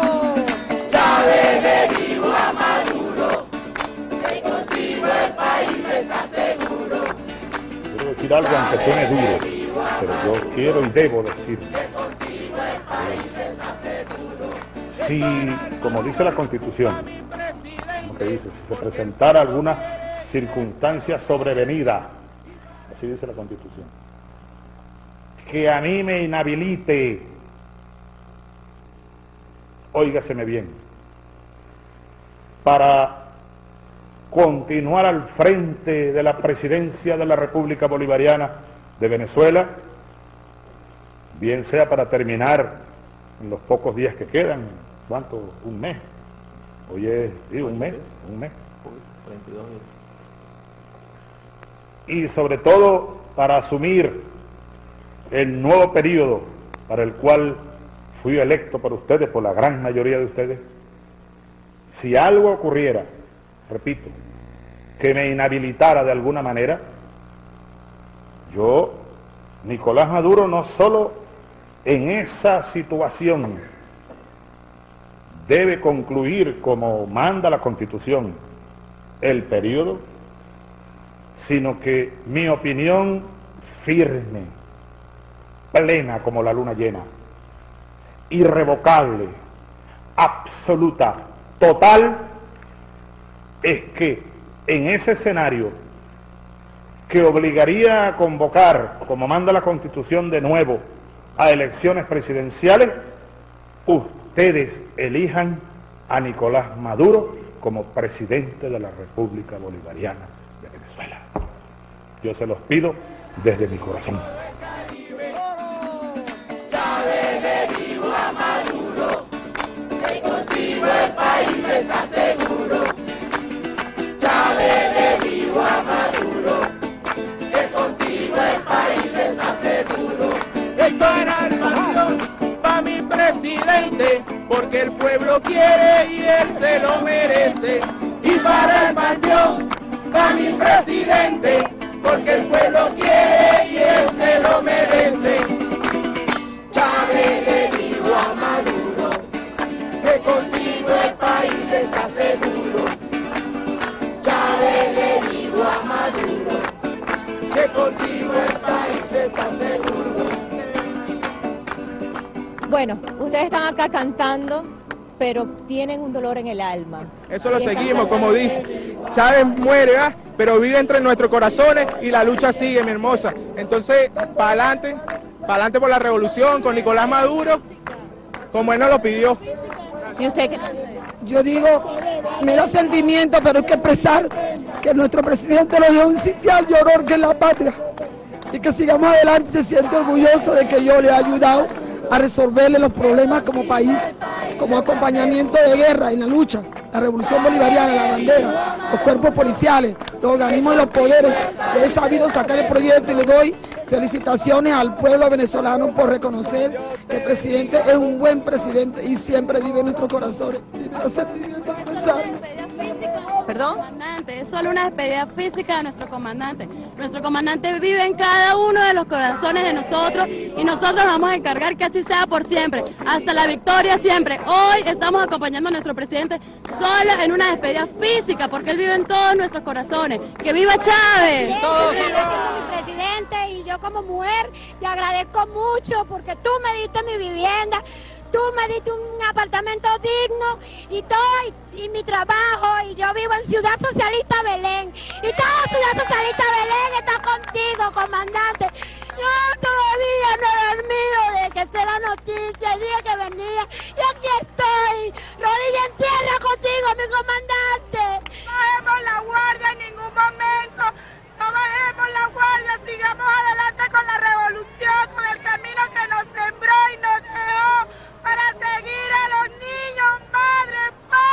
Chávez le dijo a Maduro que contigo el país está seguro. Quiero decir algo aunque suene duro, pero yo quiero y debo decir. Si, como dice la Constitución, como que dice, si se presentara alguna circunstancia sobrevenida, así dice la Constitución, que a mí me inhabilite, óigaseme bien, para continuar al frente de la presidencia de la República Bolivariana de Venezuela, bien sea para terminar en los pocos días que quedan, ¿cuánto? Un mes. Hoy es, digo, un mes. 42 Y días. sobre todo para asumir el nuevo periodo para el cual fui electo por ustedes, por la gran mayoría de ustedes. Si algo ocurriera, repito, que me inhabilitara de alguna manera, yo, Nicolás Maduro, no solo en esa situación debe concluir como manda la Constitución el periodo, sino que mi opinión firme, plena como la luna llena, irrevocable, absoluta, total, es que en ese escenario que obligaría a convocar, como manda la Constitución de nuevo, a elecciones presidenciales, ustedes elijan a Nicolás Maduro como presidente de la República Bolivariana de Venezuela. Yo se los pido desde mi corazón. Chávez le dijo a Maduro que contigo el país está seguro. Chávez le dijo a Maduro que contigo el país está seguro. Esto era armación pa' mi presidente, porque el pueblo quiere y él se lo merece. Y para el panteón, pa' mi presidente, porque el pueblo quiere y él se lo merece. Chávez le dijo a Maduro que contigo el país está seguro. Chávez le dijo a Maduro que contigo el país está seguro. Bueno, ustedes están acá cantando, pero tienen un dolor en el alma. Eso lo seguimos, como dice. Chávez muere, ¿verdad? Pero vive entre nuestros corazones y la lucha sigue, mi hermosa. Entonces, para adelante por la revolución, con Nicolás Maduro, como él nos lo pidió. ¿Y usted qué? Yo digo, me da sentimiento, pero hay que expresar que nuestro presidente nos dio un sitial de honor que es la patria. Y que sigamos adelante, se siente orgulloso de que yo le he ayudado a resolverle los problemas como país, como acompañamiento de guerra en la lucha, la revolución bolivariana, la bandera, los cuerpos policiales, los organismos y los poderes. Le he sabido sacar el proyecto y le doy felicitaciones al pueblo venezolano por reconocer que el presidente es un buen presidente y siempre vive en nuestros corazones. Y me da sentimiento expresarlo. ¿Perdón? Comandante, es solo una despedida física de nuestro comandante. Nuestro comandante vive en cada uno de los corazones de nosotros y nosotros vamos a encargar que así sea por siempre, hasta la victoria siempre. Hoy estamos acompañando a nuestro presidente solo en una despedida física porque él vive en todos nuestros corazones. ¡Que viva Chávez! Sigo siendo mi presidente y yo como mujer te agradezco mucho porque tú me diste mi vivienda. Tú me diste un apartamento digno y todo, y mi trabajo, y yo vivo en Ciudad Socialista Belén. Y toda Ciudad Socialista Belén está contigo, comandante. Yo todavía no he dormido desde que sé la noticia, el día que venía. Y aquí estoy, rodilla en tierra contigo, mi comandante. No bajemos la guardia en ningún momento. No bajemos la guardia, sigamos adelante con la revolución, con el camino que nos sembró y nos dejó. Para seguir a los niños, madre,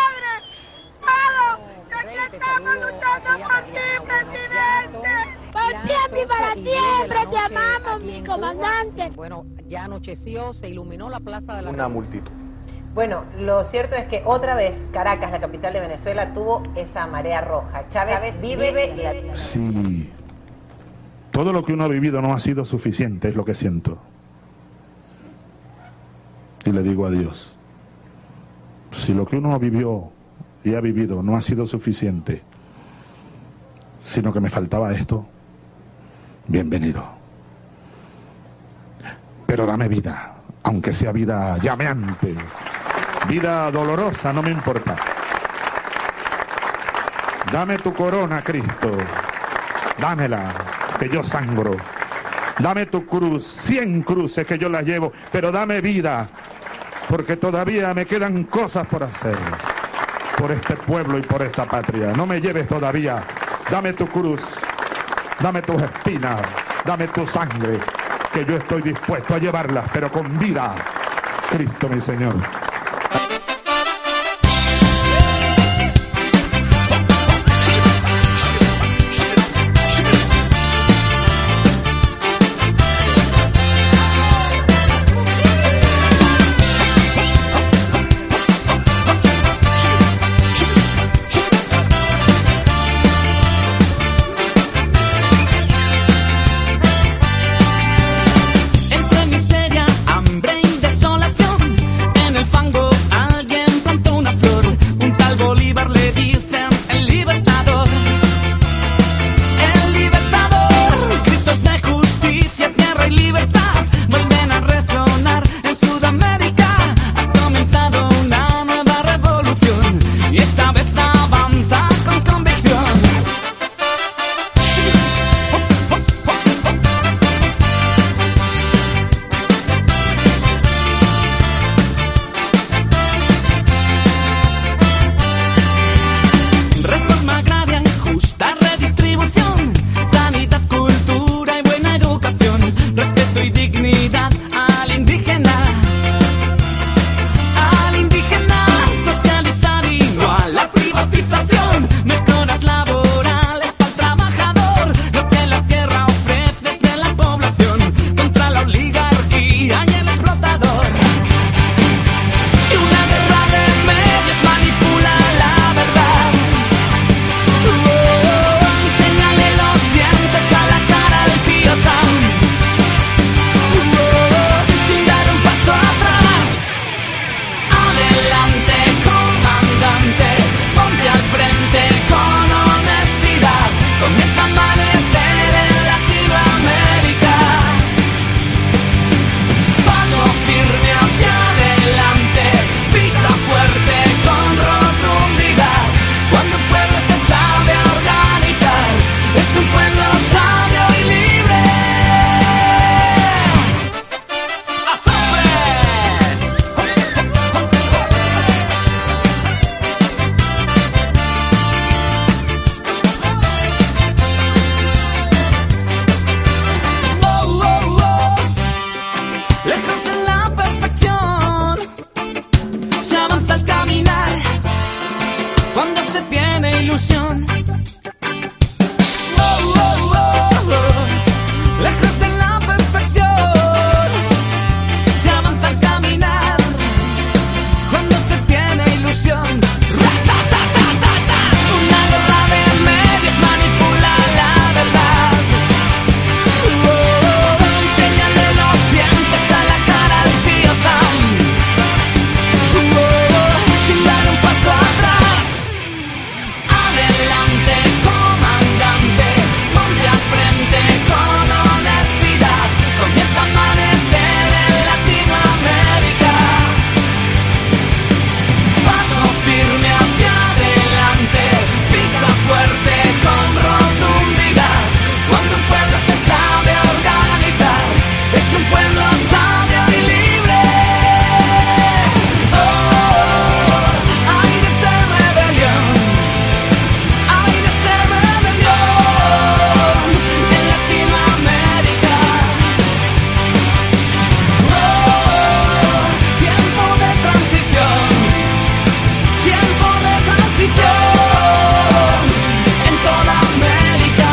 padre, todos. Y aquí estamos luchando por ti, presidente. Por siempre y para siempre te amamos, mi comandante. Bueno, ya anocheció, se iluminó la plaza de la... Una multitud. Bueno, lo cierto es que otra vez Caracas, la capital de Venezuela, tuvo esa marea roja. Chávez vive... Sí, todo lo que uno ha vivido no ha sido suficiente, es lo que siento. Y le digo a Dios, si lo que uno vivió y ha vivido no ha sido suficiente, sino que me faltaba esto, bienvenido. Pero dame vida, aunque sea vida llameante, vida dolorosa, no me importa. Dame tu corona, Cristo, dámela, que yo sangro. Dame tu cruz, 100 cruces que yo las llevo, pero dame vida, porque todavía me quedan cosas por hacer, por este pueblo y por esta patria. No me lleves todavía, dame tu cruz, dame tus espinas, dame tu sangre, que yo estoy dispuesto a llevarlas, pero con vida, Cristo mi Señor. Entre miseria, hambre y desolación, en el fango lejos de la perfección. Se avanza al caminar cuando se tiene ilusión. Oh, oh, oh, oh. Lejos de la perfección. Se avanza al caminar cuando se tiene ilusión. Una guerra de medios manipula la verdad. Enséñale los dientes a la cara al tío Sam. Sin dar un paso atrás. Adelante, comandante, ponte al frente con honestidad. Comienza a amanecer en Latinoamérica. Paso firme hacia adelante, pisa fuerte con rotundidad. Cuando un pueblo se sabe organizar, es un pueblo sabio y libre. Oh, aires de rebelión, aires de rebelión en Latinoamérica. Oh, tiempo de transición, tiempo de transición en toda América.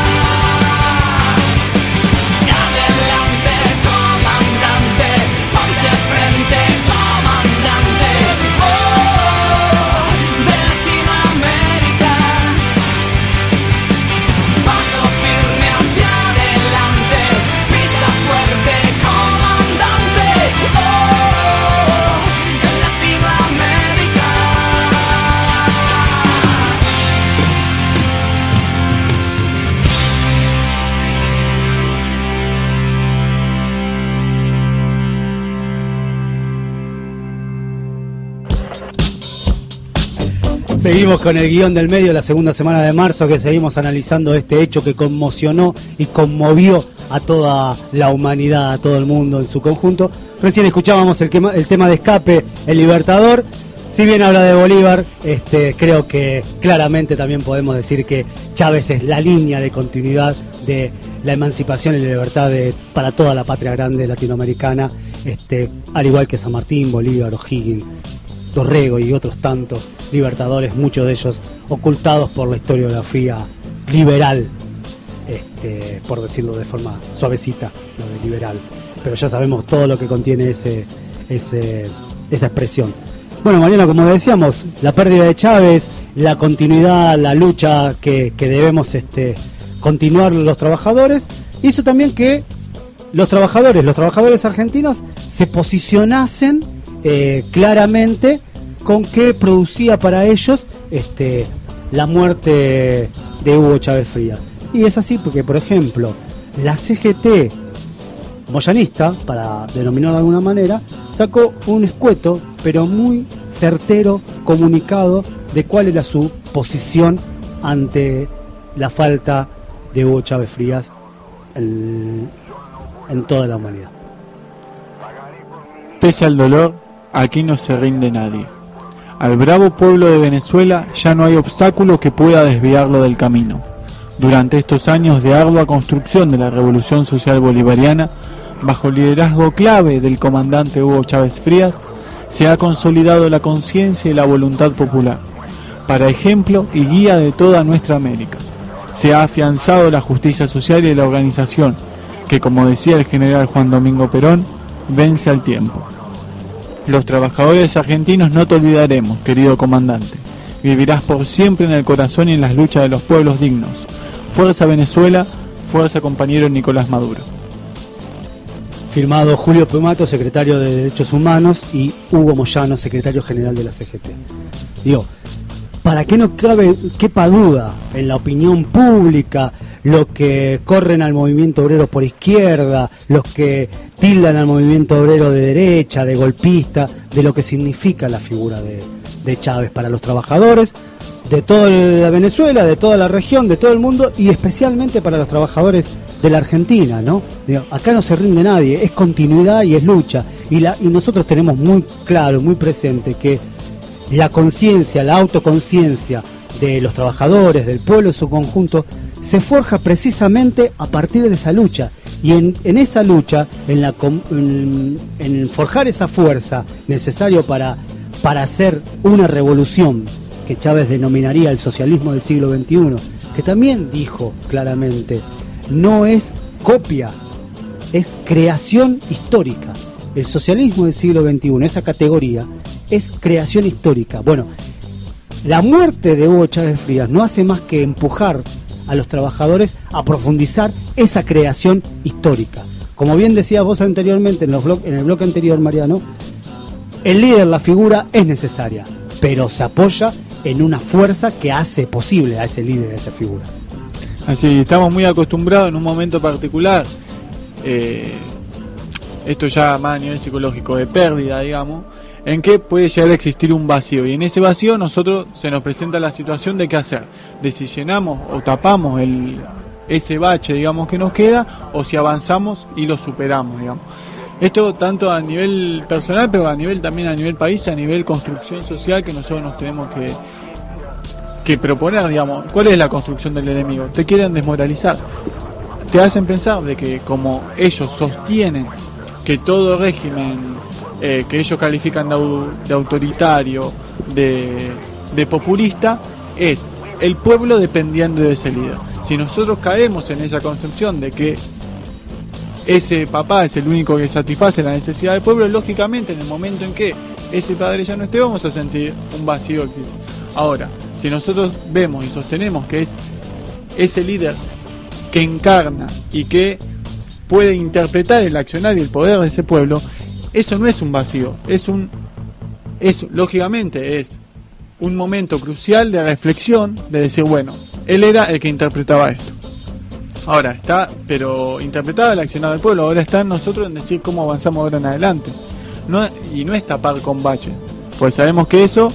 Adelante, comandante, ponte al frente, comandante. Oh, de Latinoamérica. Paso firme hacia adelante, pisa fuerte, comandante. Oh, en Latinoamérica. Seguimos con el guión del medio, la segunda semana de marzo, que seguimos analizando este hecho que conmocionó y conmovió a toda la humanidad, a todo el mundo en su conjunto. Recién escuchábamos el tema de Escape, El Libertador. Si bien habla de Bolívar, creo que claramente también podemos decir que Chávez es la línea de continuidad de la emancipación y la libertad para toda la patria grande latinoamericana, al igual que San Martín, Bolívar, O'Higgins, Dorrego y otros tantos libertadores, muchos de ellos ocultados por la historiografía liberal, por decirlo de forma suavecita, lo de liberal, pero ya sabemos todo lo que contiene esa expresión. Bueno, Mariano, como decíamos, la pérdida de Chávez, la continuidad, la lucha que debemos continuar los trabajadores, hizo también que los trabajadores argentinos se posicionasen claramente con qué producía para ellos la muerte de Hugo Chávez Frías. Y es así porque, por ejemplo, la CGT moyanista, para denominarlo de alguna manera, sacó un escueto pero muy certero comunicado de cuál era su posición ante la falta de Hugo Chávez Frías en toda la humanidad. Pese al dolor, aquí no se rinde nadie. Al bravo pueblo de Venezuela ya no hay obstáculo que pueda desviarlo del camino. Durante estos años de ardua construcción de la Revolución Social Bolivariana, bajo el liderazgo clave del comandante Hugo Chávez Frías, se ha consolidado la conciencia y la voluntad popular, para ejemplo y guía de toda nuestra América. Se ha afianzado la justicia social y la organización, que, como decía el general Juan Domingo Perón, vence al tiempo. Los trabajadores argentinos no te olvidaremos, querido comandante. Vivirás por siempre en el corazón y en las luchas de los pueblos dignos. Fuerza Venezuela, fuerza compañero Nicolás Maduro. Firmado Julio Pumato, secretario de Derechos Humanos, y Hugo Moyano, secretario general de la CGT. Digo, para que no quepa duda en la opinión pública, los que corren al movimiento obrero por izquierda, los que tildan al movimiento obrero de derecha, de golpista, de lo que significa la figura de Chávez para los trabajadores de toda la Venezuela, de toda la región, de todo el mundo, y especialmente para los trabajadores de la Argentina, ¿no? Digo, acá no se rinde nadie, es continuidad y es lucha, y nosotros tenemos muy claro, muy presente que la conciencia, la autoconciencia de los trabajadores, del pueblo en su conjunto, se forja precisamente a partir de esa lucha. Y en esa lucha, en forjar esa fuerza necesaria para hacer una revolución que Chávez denominaría el socialismo del siglo XXI, que también dijo claramente, no es copia, es creación histórica. El socialismo del siglo XXI, esa categoría, es creación histórica. Bueno, la muerte de Hugo Chávez Frías no hace más que empujar a los trabajadores a profundizar esa creación histórica. Como bien decías vos anteriormente en el bloque anterior, Mariano, el líder, la figura es necesaria, pero se apoya en una fuerza que hace posible a ese líder, a esa figura. Así, estamos muy acostumbrados en un momento particular, esto ya más a nivel psicológico, de pérdida, digamos, en que puede llegar a existir un vacío, y en ese vacío nosotros se nos presenta la situación de qué hacer, de si llenamos o tapamos ese bache, digamos, que nos queda, o si avanzamos y lo superamos, digamos. Esto tanto a nivel personal, pero también a nivel país, a nivel construcción social, que nosotros nos tenemos que proponer, digamos. ¿Cuál es la construcción del enemigo? Te quieren desmoralizar, te hacen pensar de que como ellos sostienen que todo régimen que ellos califican de autoritario, de populista, es el pueblo dependiendo de ese líder. Si nosotros caemos en esa concepción de que ese papá es el único que satisface la necesidad del pueblo, lógicamente en el momento en que ese padre ya no esté, vamos a sentir un vacío existente. Ahora, si nosotros vemos y sostenemos que es ese líder que encarna y que puede interpretar el accionar y el poder de ese pueblo, eso no es un vacío, lógicamente es un momento crucial de reflexión, de decir, bueno, él era el que interpretaba esto. Ahora está, pero interpretaba el accionar del pueblo, ahora está en nosotros en decir cómo avanzamos ahora en adelante. Y no es tapar con bache, pues sabemos que eso,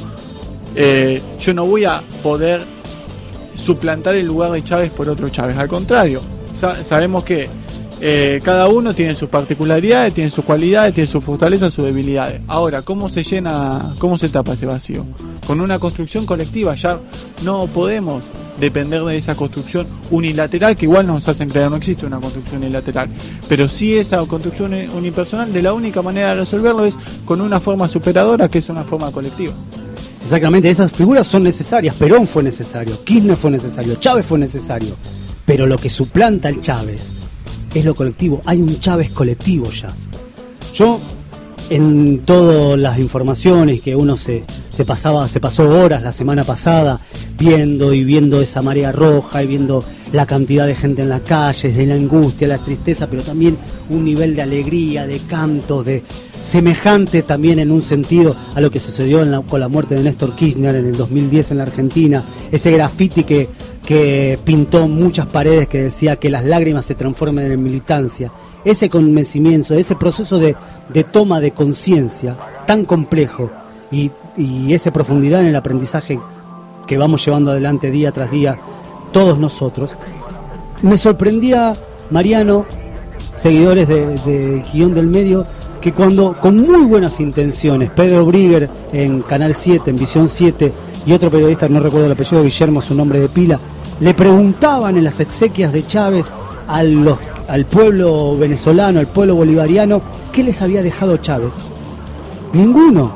yo no voy a poder suplantar el lugar de Chávez por otro Chávez, al contrario, sabemos que cada uno tiene sus particularidades, tiene sus cualidades, tiene sus fortalezas, sus debilidades. Ahora, ¿cómo se tapa ese vacío? Con una construcción colectiva. Ya no podemos depender de esa construcción unilateral, que igual nos hacen creer no existe una construcción unilateral, pero sí esa construcción unipersonal, de la única manera de resolverlo es con una forma superadora, que es una forma colectiva. Exactamente, esas figuras son necesarias. Perón fue necesario, Kirchner fue necesario, Chávez fue necesario, pero lo que suplanta al Chávez es lo colectivo. Hay un Chávez colectivo ya. Yo, en todas las informaciones que uno se pasó horas la semana pasada viendo esa marea roja y viendo la cantidad de gente en las calles, de la angustia, la tristeza, pero también un nivel de alegría, de cantos, de semejante también en un sentido a lo que sucedió con la muerte de Néstor Kirchner en el 2010 en la Argentina, ese graffiti que pintó muchas paredes que decía que las lágrimas se transformen en militancia, ese convencimiento, ese proceso de toma de conciencia tan complejo y esa profundidad en el aprendizaje que vamos llevando adelante día tras día todos nosotros. Me sorprendía, Mariano, seguidores de Guión del Medio, que cuando con muy buenas intenciones, Pedro Brigger en Canal 7, en Visión 7, y otro periodista, no recuerdo el apellido, Guillermo, su nombre de pila, le preguntaban en las exequias de Chávez al pueblo venezolano, al pueblo bolivariano, ¿qué les había dejado Chávez? Ninguno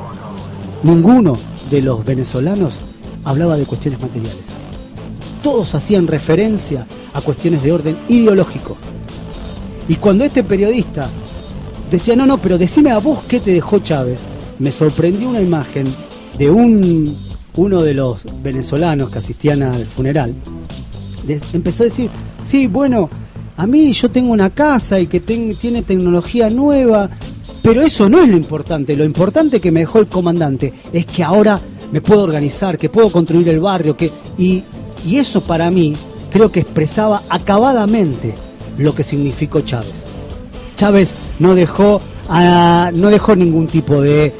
de los venezolanos hablaba de cuestiones materiales. Todos hacían referencia a cuestiones de orden ideológico. Y cuando este periodista decía, no, pero decime a vos qué te dejó Chávez, me sorprendió una imagen de uno de los venezolanos que asistían al funeral. Empezó a decir, sí, bueno, a mí yo tengo una casa y que tiene tecnología nueva, pero eso no es lo importante que me dejó el comandante es que ahora me puedo organizar, que puedo construir el barrio, y eso para mí creo que expresaba acabadamente lo que significó Chávez. Chávez no dejó ningún tipo de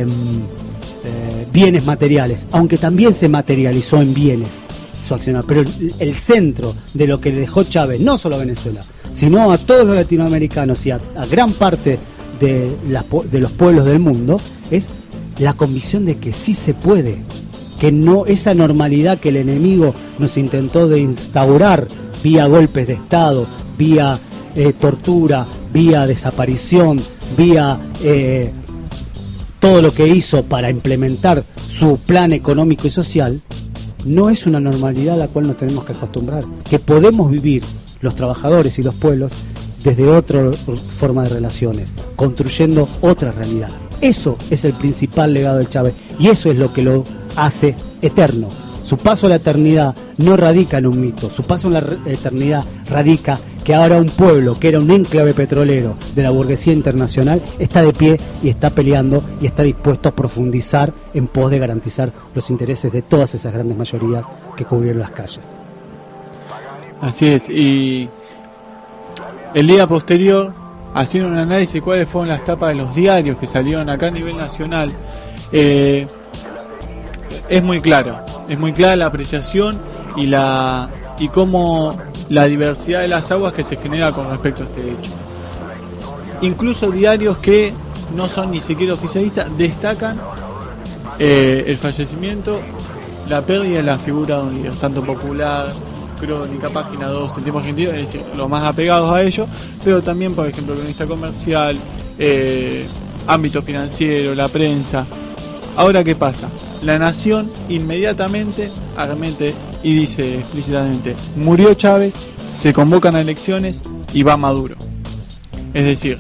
bienes materiales, aunque también se materializó en bienes su accionar, pero el centro de lo que le dejó Chávez, no solo a Venezuela, sino a todos los latinoamericanos y a gran parte de los pueblos del mundo, es la convicción de que sí se puede, que no esa normalidad que el enemigo nos intentó de instaurar vía golpes de Estado, vía tortura, vía desaparición, vía todo lo que hizo para implementar su plan económico y social, no es una normalidad a la cual nos tenemos que acostumbrar, que podemos vivir los trabajadores y los pueblos desde otra forma de relaciones, construyendo otra realidad. Eso es el principal legado de Chávez y eso es lo que lo hace eterno. Su paso a la eternidad no radica en un mito, su paso a la eternidad radica que ahora un pueblo que era un enclave petrolero de la burguesía internacional está de pie y está peleando y está dispuesto a profundizar en pos de garantizar los intereses de todas esas grandes mayorías que cubrieron las calles. Así es, y el día posterior, haciendo un análisis de cuáles fueron las tapas de los diarios que salieron acá a nivel nacional, es muy clara la apreciación y cómo la diversidad de las aguas que se genera con respecto a este hecho. Incluso diarios que no son ni siquiera oficialistas destacan el fallecimiento, la pérdida de la figura de un líder, tanto Popular, Crónica, Página 2, El Tiempo Argentino, es decir, los más apegados a ellos, pero también, por ejemplo, el cronista comercial, ámbito financiero, la prensa. Ahora, ¿qué pasa? La Nación inmediatamente arremete y dice explícitamente: murió Chávez, se convocan a elecciones y va Maduro. Es decir,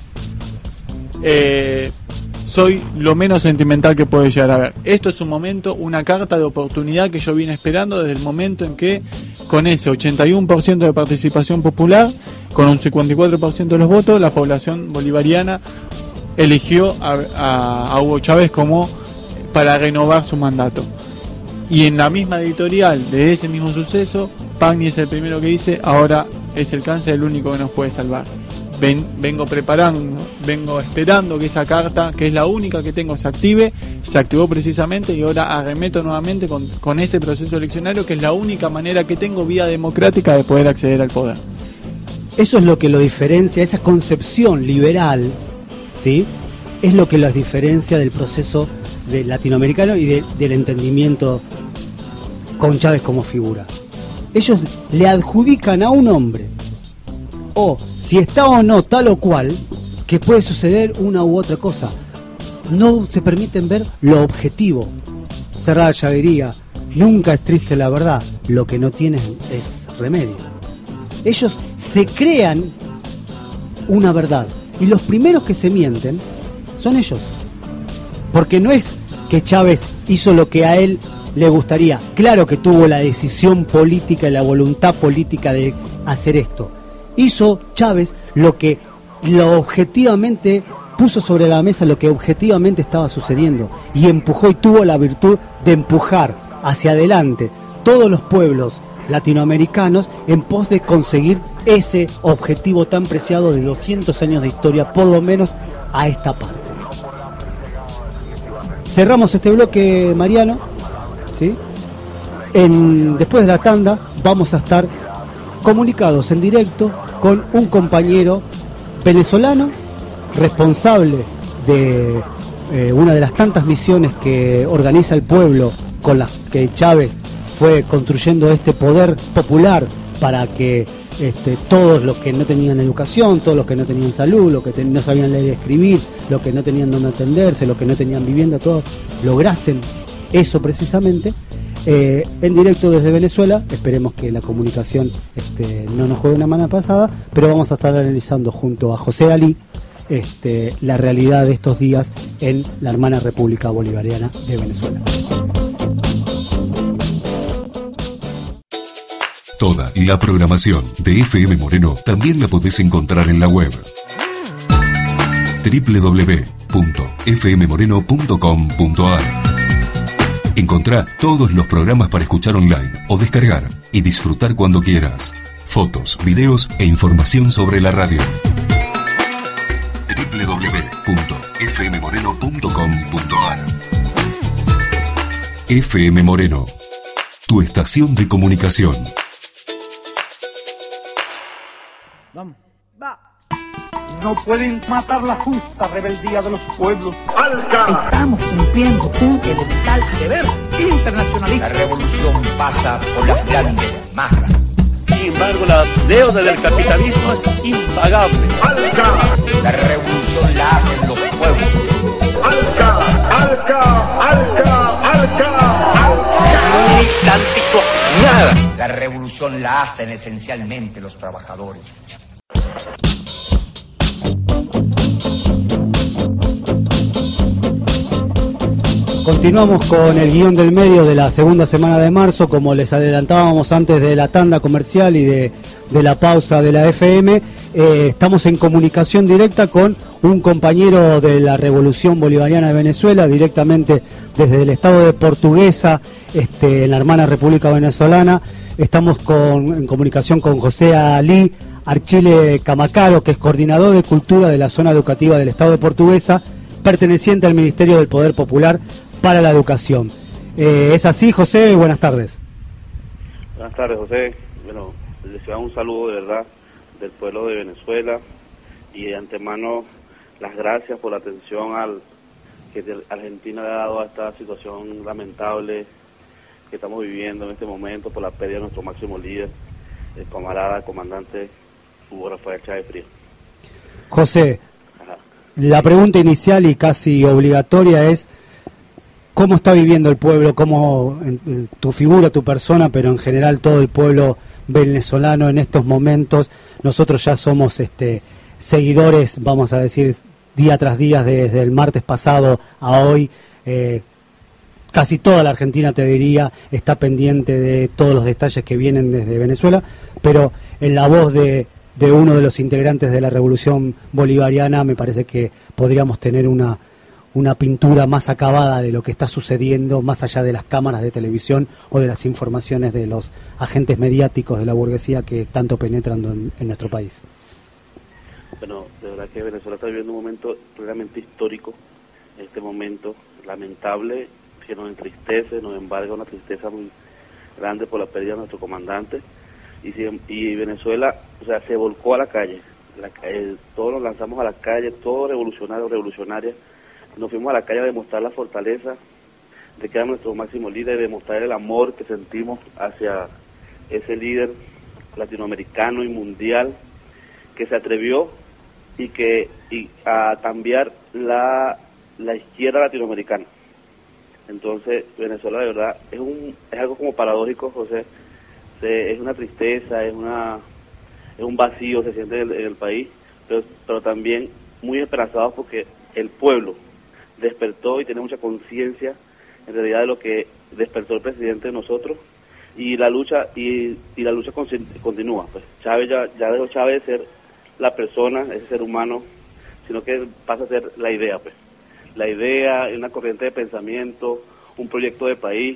soy lo menos sentimental que puede llegar a ver. Esto es un momento, una carta de oportunidad que yo vine esperando desde el momento en que, con ese 81% de participación popular, con un 54% de los votos, la población bolivariana eligió a Hugo Chávez como para renovar su mandato. Y en la misma editorial de ese mismo suceso, Pagni es el primero que dice: ahora es el cáncer el único que nos puede salvar. Vengo esperando que esa carta, que es la única que tengo, se active. Se activó precisamente y ahora arremeto nuevamente con ese proceso eleccionario, que es la única manera que tengo, vía democrática, de poder acceder al poder. Eso es lo que lo diferencia, esa concepción liberal, ¿sí? Es lo que los diferencia del proceso del latinoamericano y del entendimiento con Chávez como figura. Ellos le adjudican a un hombre, o si está o no tal o cual, que puede suceder una u otra cosa. No se permiten ver lo objetivo. Serrat ya diría: nunca es triste la verdad, lo que no tiene es remedio. Ellos se crean una verdad y los primeros que se mienten son ellos, porque no es que Chávez hizo lo que a él le gustaría. Claro que tuvo la decisión política y la voluntad política de hacer esto. Hizo Chávez lo objetivamente puso sobre la mesa, lo que objetivamente estaba sucediendo, y empujó y tuvo la virtud de empujar hacia adelante todos los pueblos latinoamericanos en pos de conseguir ese objetivo tan preciado de 200 años de historia, por lo menos a esta parte. Cerramos este bloque, Mariano, ¿sí? Después de la tanda vamos a estar comunicados en directo con un compañero venezolano responsable de una de las tantas misiones que organiza el pueblo, con las que Chávez fue construyendo este poder popular para que todos los que no tenían educación, todos los que no tenían salud, los que no sabían leer y escribir, los que no tenían donde atenderse, los que no tenían vivienda, todos lograsen eso precisamente. En directo desde Venezuela, esperemos que la comunicación no nos juegue una mala pasada, pero vamos a estar analizando junto a José Ali la realidad de estos días en la hermana República Bolivariana de Venezuela. Toda la programación de FM Moreno también la podés encontrar en la web www.fmmoreno.com.ar. Encontrá todos los programas para escuchar online o descargar y disfrutar cuando quieras. Fotos, videos e información sobre la radio. www.fmmoreno.com.ar. FM Moreno, tu estación de comunicación. Vamos. Va. No pueden matar la justa rebeldía de los pueblos. Estamos cumpliendo un elemental deber internacionalista. La revolución pasa por las grandes masas. Sin embargo, la deuda del capitalismo es impagable. ¡Alca! La revolución la hacen los pueblos. ¡Alca! ¡Alca! ¡Alca! ¡Alca! ¡Alca! Ni tantito, nada. La revolución la hacen esencialmente los trabajadores. Continuamos con el guión del medio de la segunda semana de marzo, como les adelantábamos antes de la tanda comercial y de la pausa de la FM. Estamos en comunicación directa con un compañero de la Revolución Bolivariana de Venezuela, directamente desde el estado de Portuguesa, en la hermana República Venezolana. Estamos en comunicación con José Ali Archile Camacaro, que es coordinador de cultura de la zona educativa del estado de Portuguesa, perteneciente al Ministerio del Poder Popular para la Educación. ¿Es así, José? Buenas tardes. Buenas tardes, José. Bueno, les deseo un saludo de verdad del pueblo de Venezuela y de antemano las gracias por la atención que Argentina le ha dado a esta situación lamentable que estamos viviendo en este momento por la pérdida de nuestro máximo líder, el camarada comandante Hugo Rafael Chávez Frías. José, la pregunta inicial y casi obligatoria es: ¿cómo está viviendo el pueblo? ¿Cómo tu figura, tu persona, pero en general todo el pueblo venezolano en estos momentos? Nosotros ya somos seguidores, vamos a decir, día tras día, desde el martes pasado a hoy. Casi toda la Argentina, te diría, está pendiente de todos los detalles que vienen desde Venezuela, pero en la voz de uno de los integrantes de la Revolución Bolivariana me parece que podríamos tener una pintura más acabada de lo que está sucediendo, más allá de las cámaras de televisión o de las informaciones de los agentes mediáticos de la burguesía que tanto penetran en nuestro país. Bueno, de verdad que Venezuela está viviendo un momento realmente histórico, este momento lamentable, que nos entristece, nos embarga una tristeza muy grande por la pérdida de nuestro comandante, y Venezuela, o sea, se volcó a la calle, todos nos lanzamos a la calle, todos revolucionarias, nos fuimos a la calle a demostrar la fortaleza de que era nuestro máximo líder, de demostrar el amor que sentimos hacia ese líder latinoamericano y mundial que se atrevió a cambiar la izquierda latinoamericana. Entonces, Venezuela de verdad es algo como paradójico, José. Es una tristeza, es un vacío, se siente en el país, pero también muy esperanzados porque el pueblo despertó y tiene mucha conciencia en realidad de lo que despertó el presidente de nosotros, y la lucha continúa. Pues Chávez ya dejó Chávez de ser la persona, ese ser humano, sino que pasa a ser la idea, pues. La idea, una corriente de pensamiento, un proyecto de país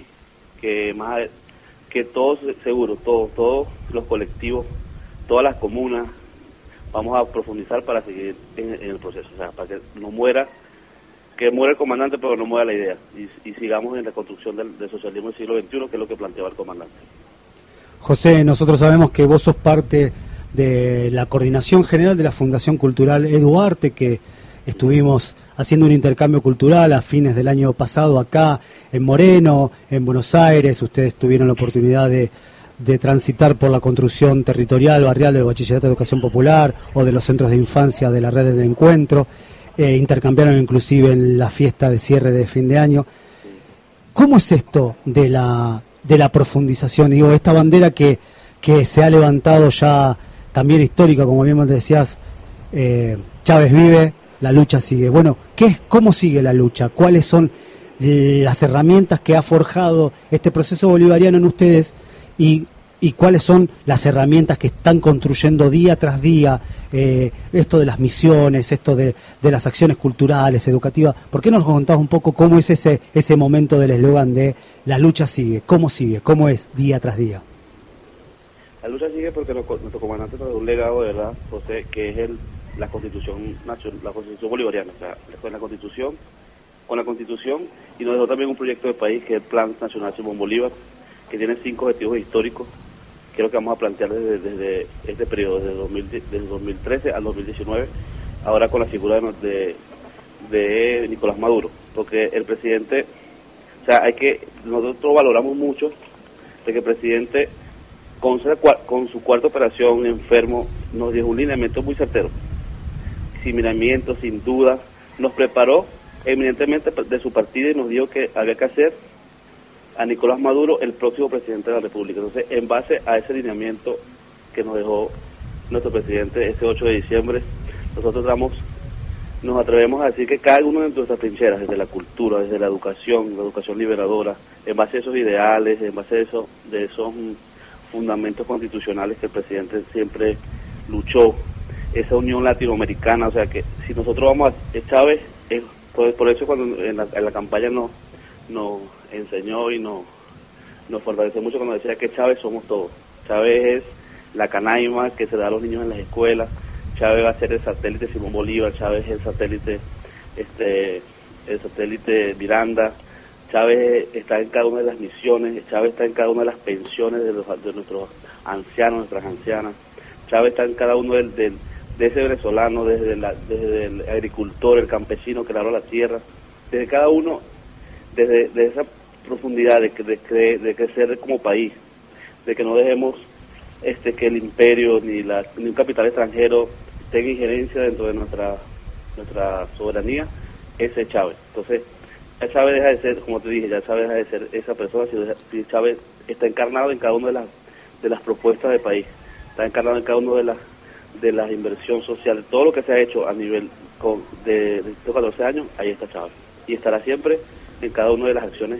que todos, seguro, todos los colectivos, todas las comunas, vamos a profundizar para seguir en el proceso, o sea, para que no muera, que muera el comandante, pero no muera la idea, y sigamos en la construcción del socialismo del siglo XXI, que es lo que planteaba el comandante. José, nosotros sabemos que vos sos parte de la coordinación general de la Fundación Cultural Eduarte, que estuvimos haciendo un intercambio cultural a fines del año pasado acá en Moreno, en Buenos Aires. Ustedes tuvieron la oportunidad de transitar por la construcción territorial, barrial del Bachillerato de Educación Popular o de los centros de infancia de la Red del Encuentro. Intercambiaron inclusive en la fiesta de cierre de fin de año. ¿Cómo es esto de la profundización? Digo, esta bandera que se ha levantado ya también histórica, como bien me decías, Chávez vive, la lucha sigue. Bueno, ¿cómo sigue la lucha? ¿Cuáles son las herramientas que ha forjado este proceso bolivariano en ustedes y cuáles son las herramientas que están construyendo día tras día, esto de las misiones, esto de las acciones culturales, educativas? ¿Por qué no nos contás un poco cómo es ese momento del eslogan de la lucha sigue? ¿Cómo es día tras día? La lucha sigue porque nuestro comandante nos da un legado, de verdad, José, que es la Constitución nacional, la Constitución bolivariana, o sea, con la Constitución, y nos dejó también un proyecto de país que es el Plan Nacional Simón Bolívar, que tiene 5 objetivos históricos, que es lo que vamos a plantear desde este periodo, desde 2013 al 2019, ahora con la figura de Nicolás Maduro, porque el presidente, o sea, nosotros valoramos mucho de que el presidente con su cuarta operación, enfermo, nos dio un lineamiento muy certero, sin miramientos, sin duda, nos preparó eminentemente de su partida y nos dijo que había que hacer a Nicolás Maduro el próximo presidente de la República. Entonces, en base a ese lineamiento que nos dejó nuestro presidente este 8 de diciembre, nosotros nos atrevemos a decir que cada uno de nuestras trincheras, desde la cultura, desde la educación liberadora, en base a esos ideales, en base a de esos fundamentos constitucionales que el presidente siempre luchó, esa unión latinoamericana, o sea que si nosotros vamos a Chávez, por eso cuando en la campaña nos enseñó y nos fortaleció mucho cuando decía que Chávez somos todos. Chávez es la canaima que se da a los niños en las escuelas, Chávez va a ser el satélite Simón Bolívar, Chávez es el satélite Miranda, Chávez está en cada una de las misiones, Chávez está en cada una de las pensiones de nuestros ancianos, nuestras ancianas, Chávez está en cada uno de ese venezolano, desde el agricultor, el campesino que labró la tierra, desde cada uno, desde esa profundidad de crecer como país, de que no dejemos que el imperio ni un capital extranjero tenga injerencia dentro de nuestra soberanía, ese es Chávez. Entonces, ya Chávez deja de ser, como te dije, ya Chávez deja de ser esa persona, si Chávez está encarnado en cada una de las propuestas del país, está encarnado en cada una de las inversiones sociales, todo lo que se ha hecho a nivel de estos 14 años, ahí está Chávez. Y estará siempre en cada una de las acciones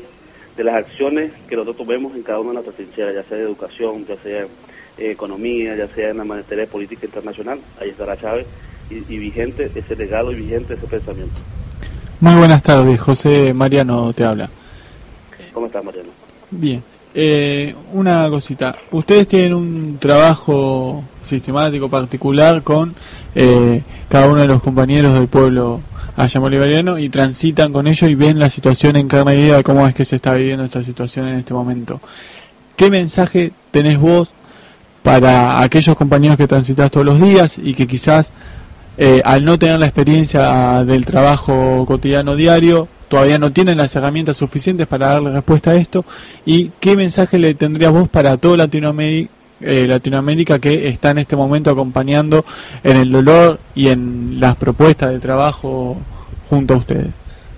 que nosotros tomemos en cada una de nuestras trincheras, ya sea de educación, ya sea economía, ya sea en la materia de política internacional, ahí estará Chávez y vigente ese legado y vigente ese pensamiento. Muy buenas tardes, José Mariano te habla. ¿Cómo estás, Mariano? Bien. Una cosita, ustedes tienen un trabajo sistemático particular con cada uno de los compañeros del pueblo allá bolivariano y transitan con ellos y ven la situación en carne y vida de cómo es que se está viviendo esta situación en este momento. ¿Qué mensaje tenés vos para aquellos compañeros que transitas todos los días y que quizás al no tener la experiencia del trabajo cotidiano diario todavía no tienen las herramientas suficientes para darle respuesta a esto? ¿Y qué mensaje le tendrías vos para toda Latinoamérica que está en este momento acompañando en el dolor y en las propuestas de trabajo junto a ustedes?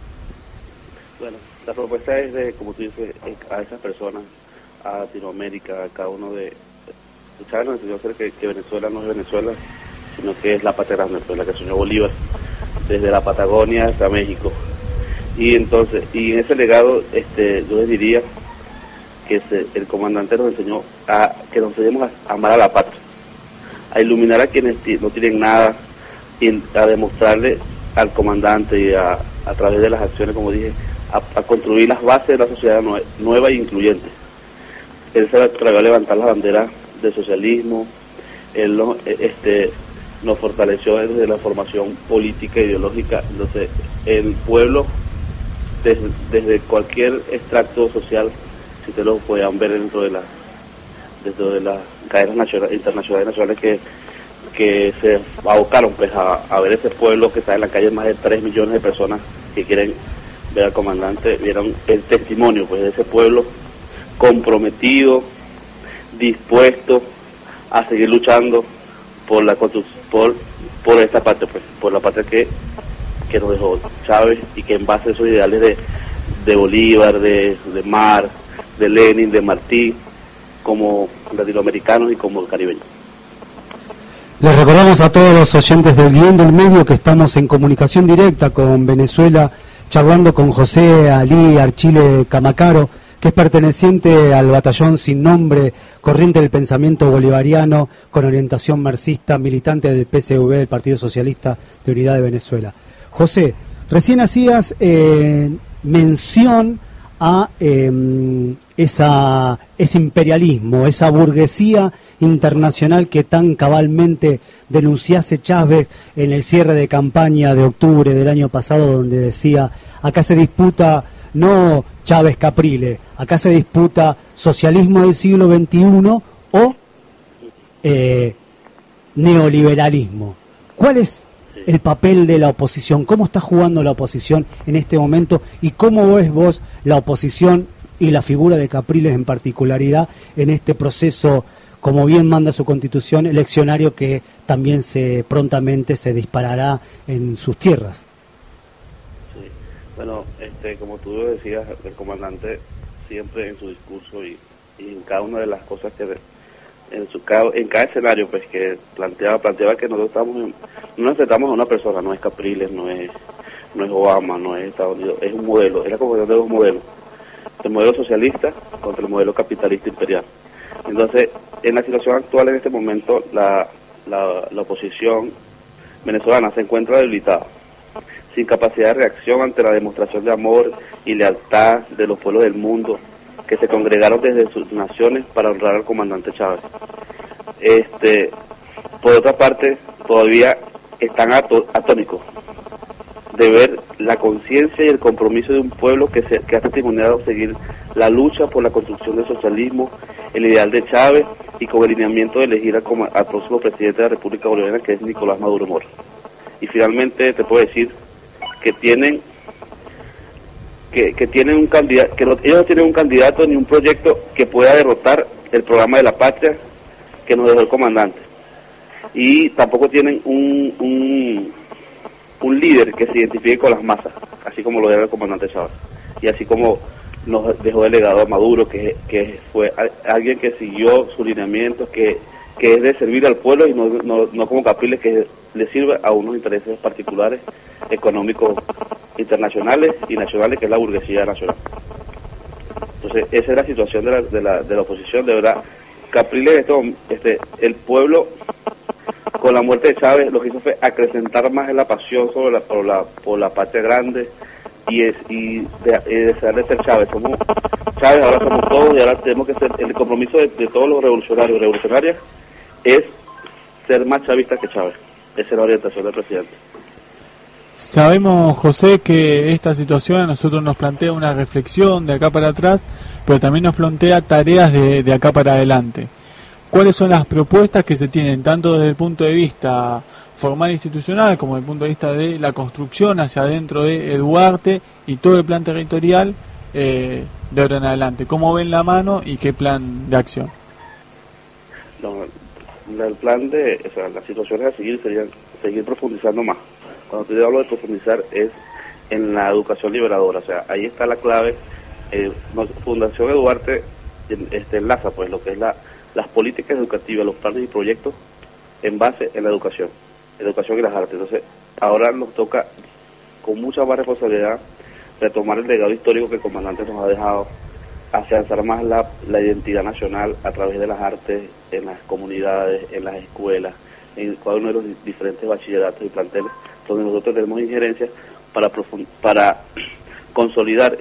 Bueno, la propuesta es como tú dices, a esas personas, a Latinoamérica, a cada uno de Chávez nos enseñó que Venezuela no es Venezuela, sino que es la patria grande, pues la que soñó Bolívar, desde la Patagonia hasta México. Y entonces, en ese legado, yo les diría que el comandante nos enseñó que nos enseñemos a amar a la patria, a iluminar a quienes no tienen nada, y a demostrarle al comandante y a través de las acciones, como dije, a construir las bases de la sociedad nueva e incluyente. Él se atrevió a levantar las banderas del socialismo, él nos fortaleció desde la formación política e ideológica. Entonces, el pueblo, desde cualquier extracto social, si ustedes lo puedan ver dentro de las cadenas internacionales nacionales que se abocaron pues a ver ese pueblo que está en la calle, más de 3 millones de personas que quieren ver al comandante, vieron el testimonio pues de ese pueblo comprometido, dispuesto a seguir luchando por esta patria, pues, por la patria que nos dejó Chávez, y que en base a esos ideales de Bolívar, de Mar, de Lenin, de Martí, como latinoamericanos y como caribeños. Les recordamos a todos los oyentes del Guión del Medio que estamos en comunicación directa con Venezuela, charlando con José Ali Archile Camacaro, que es perteneciente al batallón sin nombre, corriente del pensamiento bolivariano, con orientación marxista, militante del PSV, del Partido Socialista de Unidad de Venezuela. José, recién hacías mención a ese imperialismo, esa burguesía internacional que tan cabalmente denunciase Chávez en el cierre de campaña de octubre del año pasado, donde decía: acá se disputa no Chávez Caprile, acá se disputa socialismo del siglo XXI o neoliberalismo. ¿Cuál es el papel de la oposición? ¿Cómo está jugando la oposición en este momento? ¿Y cómo ves vos la oposición y la figura de Capriles en particularidad en este proceso como bien manda su Constitución, el leccionario que también prontamente se disparará en sus tierras. Sí. Bueno, como tú decías, el comandante siempre en su discurso y en cada una de las cosas que en cada escenario pues que planteaba que nosotros no necesitamos a una persona, no es Capriles, no es Obama, no es Estados Unidos, es un modelo, es la combinación de dos modelos, el modelo socialista contra el modelo capitalista imperial. Entonces, en la situación actual, en este momento, la oposición venezolana se encuentra debilitada, sin capacidad de reacción ante la demostración de amor y lealtad de los pueblos del mundo que se congregaron desde sus naciones para honrar al comandante Chávez. Por otra parte, todavía están atónicos de ver la conciencia y el compromiso de un pueblo que ha testimoniado seguir la lucha por la construcción del socialismo, el ideal de Chávez y con el lineamiento de elegir al próximo presidente de la República Bolivariana, que es Nicolás Maduro Moro. Y finalmente te puedo decir que tienen un candidato, ellos no tienen un candidato ni un proyecto que pueda derrotar el programa de la patria que nos dejó el comandante, y tampoco tienen un líder que se identifique con las masas, así como lo era el comandante Chávez, y así como nos dejó delegado a Maduro, que fue alguien que siguió sus lineamientos, que es de servir al pueblo y no como Capriles, que le sirve a unos intereses particulares económicos internacionales y nacionales, que es la burguesía nacional. Entonces esa es la situación de la oposición. De verdad, Capriles, el pueblo con la muerte de Chávez lo que hizo fue acrecentar más la pasión por la patria grande y desearle ser Chávez. Somos Chávez, ahora somos todos, y ahora tenemos que ser, el compromiso de todos los revolucionarios y revolucionarias es ser más chavistas que Chávez. Esa es la orientación del presidente. Sabemos, José, que esta situación a nosotros nos plantea una reflexión de acá para atrás, pero también nos plantea tareas de acá para adelante. ¿Cuáles son las propuestas que se tienen, tanto desde el punto de vista formal institucional como desde el punto de vista de la construcción hacia adentro de Duarte y todo el plan territorial de ahora en adelante? ¿Cómo ven la mano y qué plan de acción? No, el plan las situaciones a seguir serían seguir profundizando más. Cuando te hablo de profundizar es en la educación liberadora, o sea, ahí está la clave. Fundación Duarte enlaza pues lo que es las políticas educativas, los planes y proyectos en base en la educación y las artes. Entonces, ahora nos toca con mucha más responsabilidad retomar el legado histórico que el comandante nos ha dejado, afianzar más la identidad nacional a través de las artes en las comunidades, en las escuelas, en cada uno de los diferentes bachilleratos y planteles donde nosotros tenemos injerencias para consolidar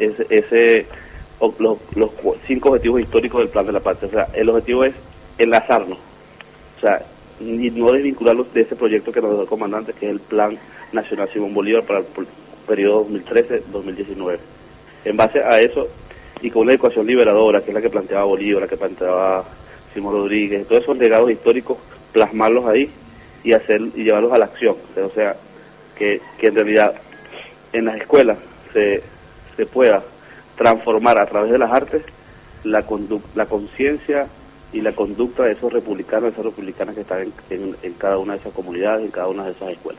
los 5 objetivos históricos del plan de la patria. O sea, el objetivo es enlazarnos, o sea, y no desvincularlos de ese proyecto que nos dejó el comandante, que es el Plan Nacional Simón Bolívar para el periodo 2013-2019. En base a eso, y con una educación liberadora, que es la que planteaba Bolívar, la que planteaba Simón Rodríguez, todos esos legados históricos, plasmarlos ahí y llevarlos a la acción. O sea, que en realidad en las escuelas se pueda transformar a través de las artes la conciencia y la conducta de esos republicanos, esas republicanas que están en cada una de esas comunidades, en cada una de esas escuelas.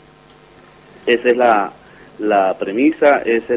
Esa es la premisa, esa es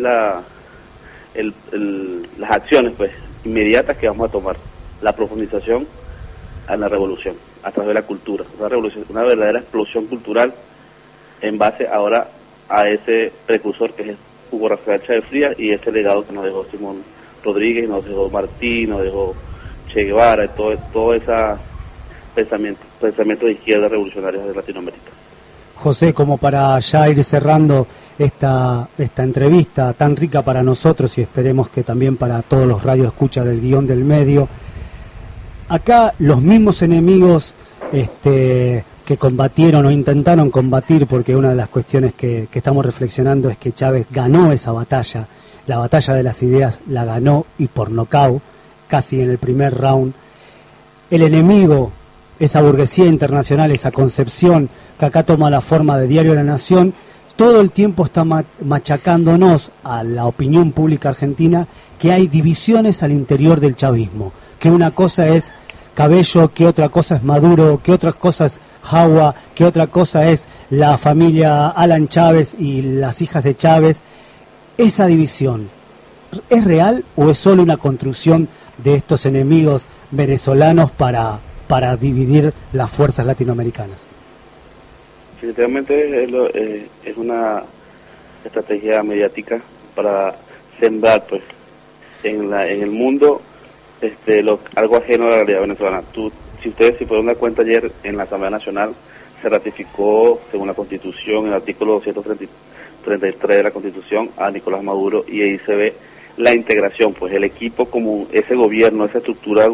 las acciones pues inmediatas que vamos a tomar. La profundización a la revolución, a través de la cultura, una verdadera explosión cultural en base ahora a ese precursor que es Hugo Rafael Chávez Frías y ese legado que nos dejó Simón Rodríguez, nos dejó Martí, nos dejó Che Guevara, todo ese pensamiento de izquierda revolucionaria de Latinoamérica. José, como para ya ir cerrando esta entrevista tan rica para nosotros y esperemos que también para todos los radioescuchas del Guión del Medio, acá los mismos enemigos que combatieron o intentaron combatir, porque una de las cuestiones que estamos reflexionando es que Chávez ganó esa batalla, la batalla de las ideas la ganó y por nocaut, casi en el primer round. El enemigo, esa burguesía internacional, esa concepción que acá toma la forma de Diario de la Nación, todo el tiempo está machacándonos a la opinión pública argentina que hay divisiones al interior del chavismo, que una cosa es Cabello, qué otra cosa es Maduro, qué otra cosa es Jagua, qué otra cosa es la familia Alan Chávez y las hijas de Chávez. ¿Esa división es real o es solo una construcción de estos enemigos venezolanos para dividir las fuerzas latinoamericanas? Definitivamente es una estrategia mediática para sembrar pues en el mundo algo ajeno a la realidad venezolana. Si ustedes se pudieron dar cuenta, ayer en la Asamblea Nacional se ratificó, según la Constitución, el artículo 233 de la Constitución, a Nicolás Maduro, y ahí se ve la integración, pues el equipo como ese gobierno, esa estructura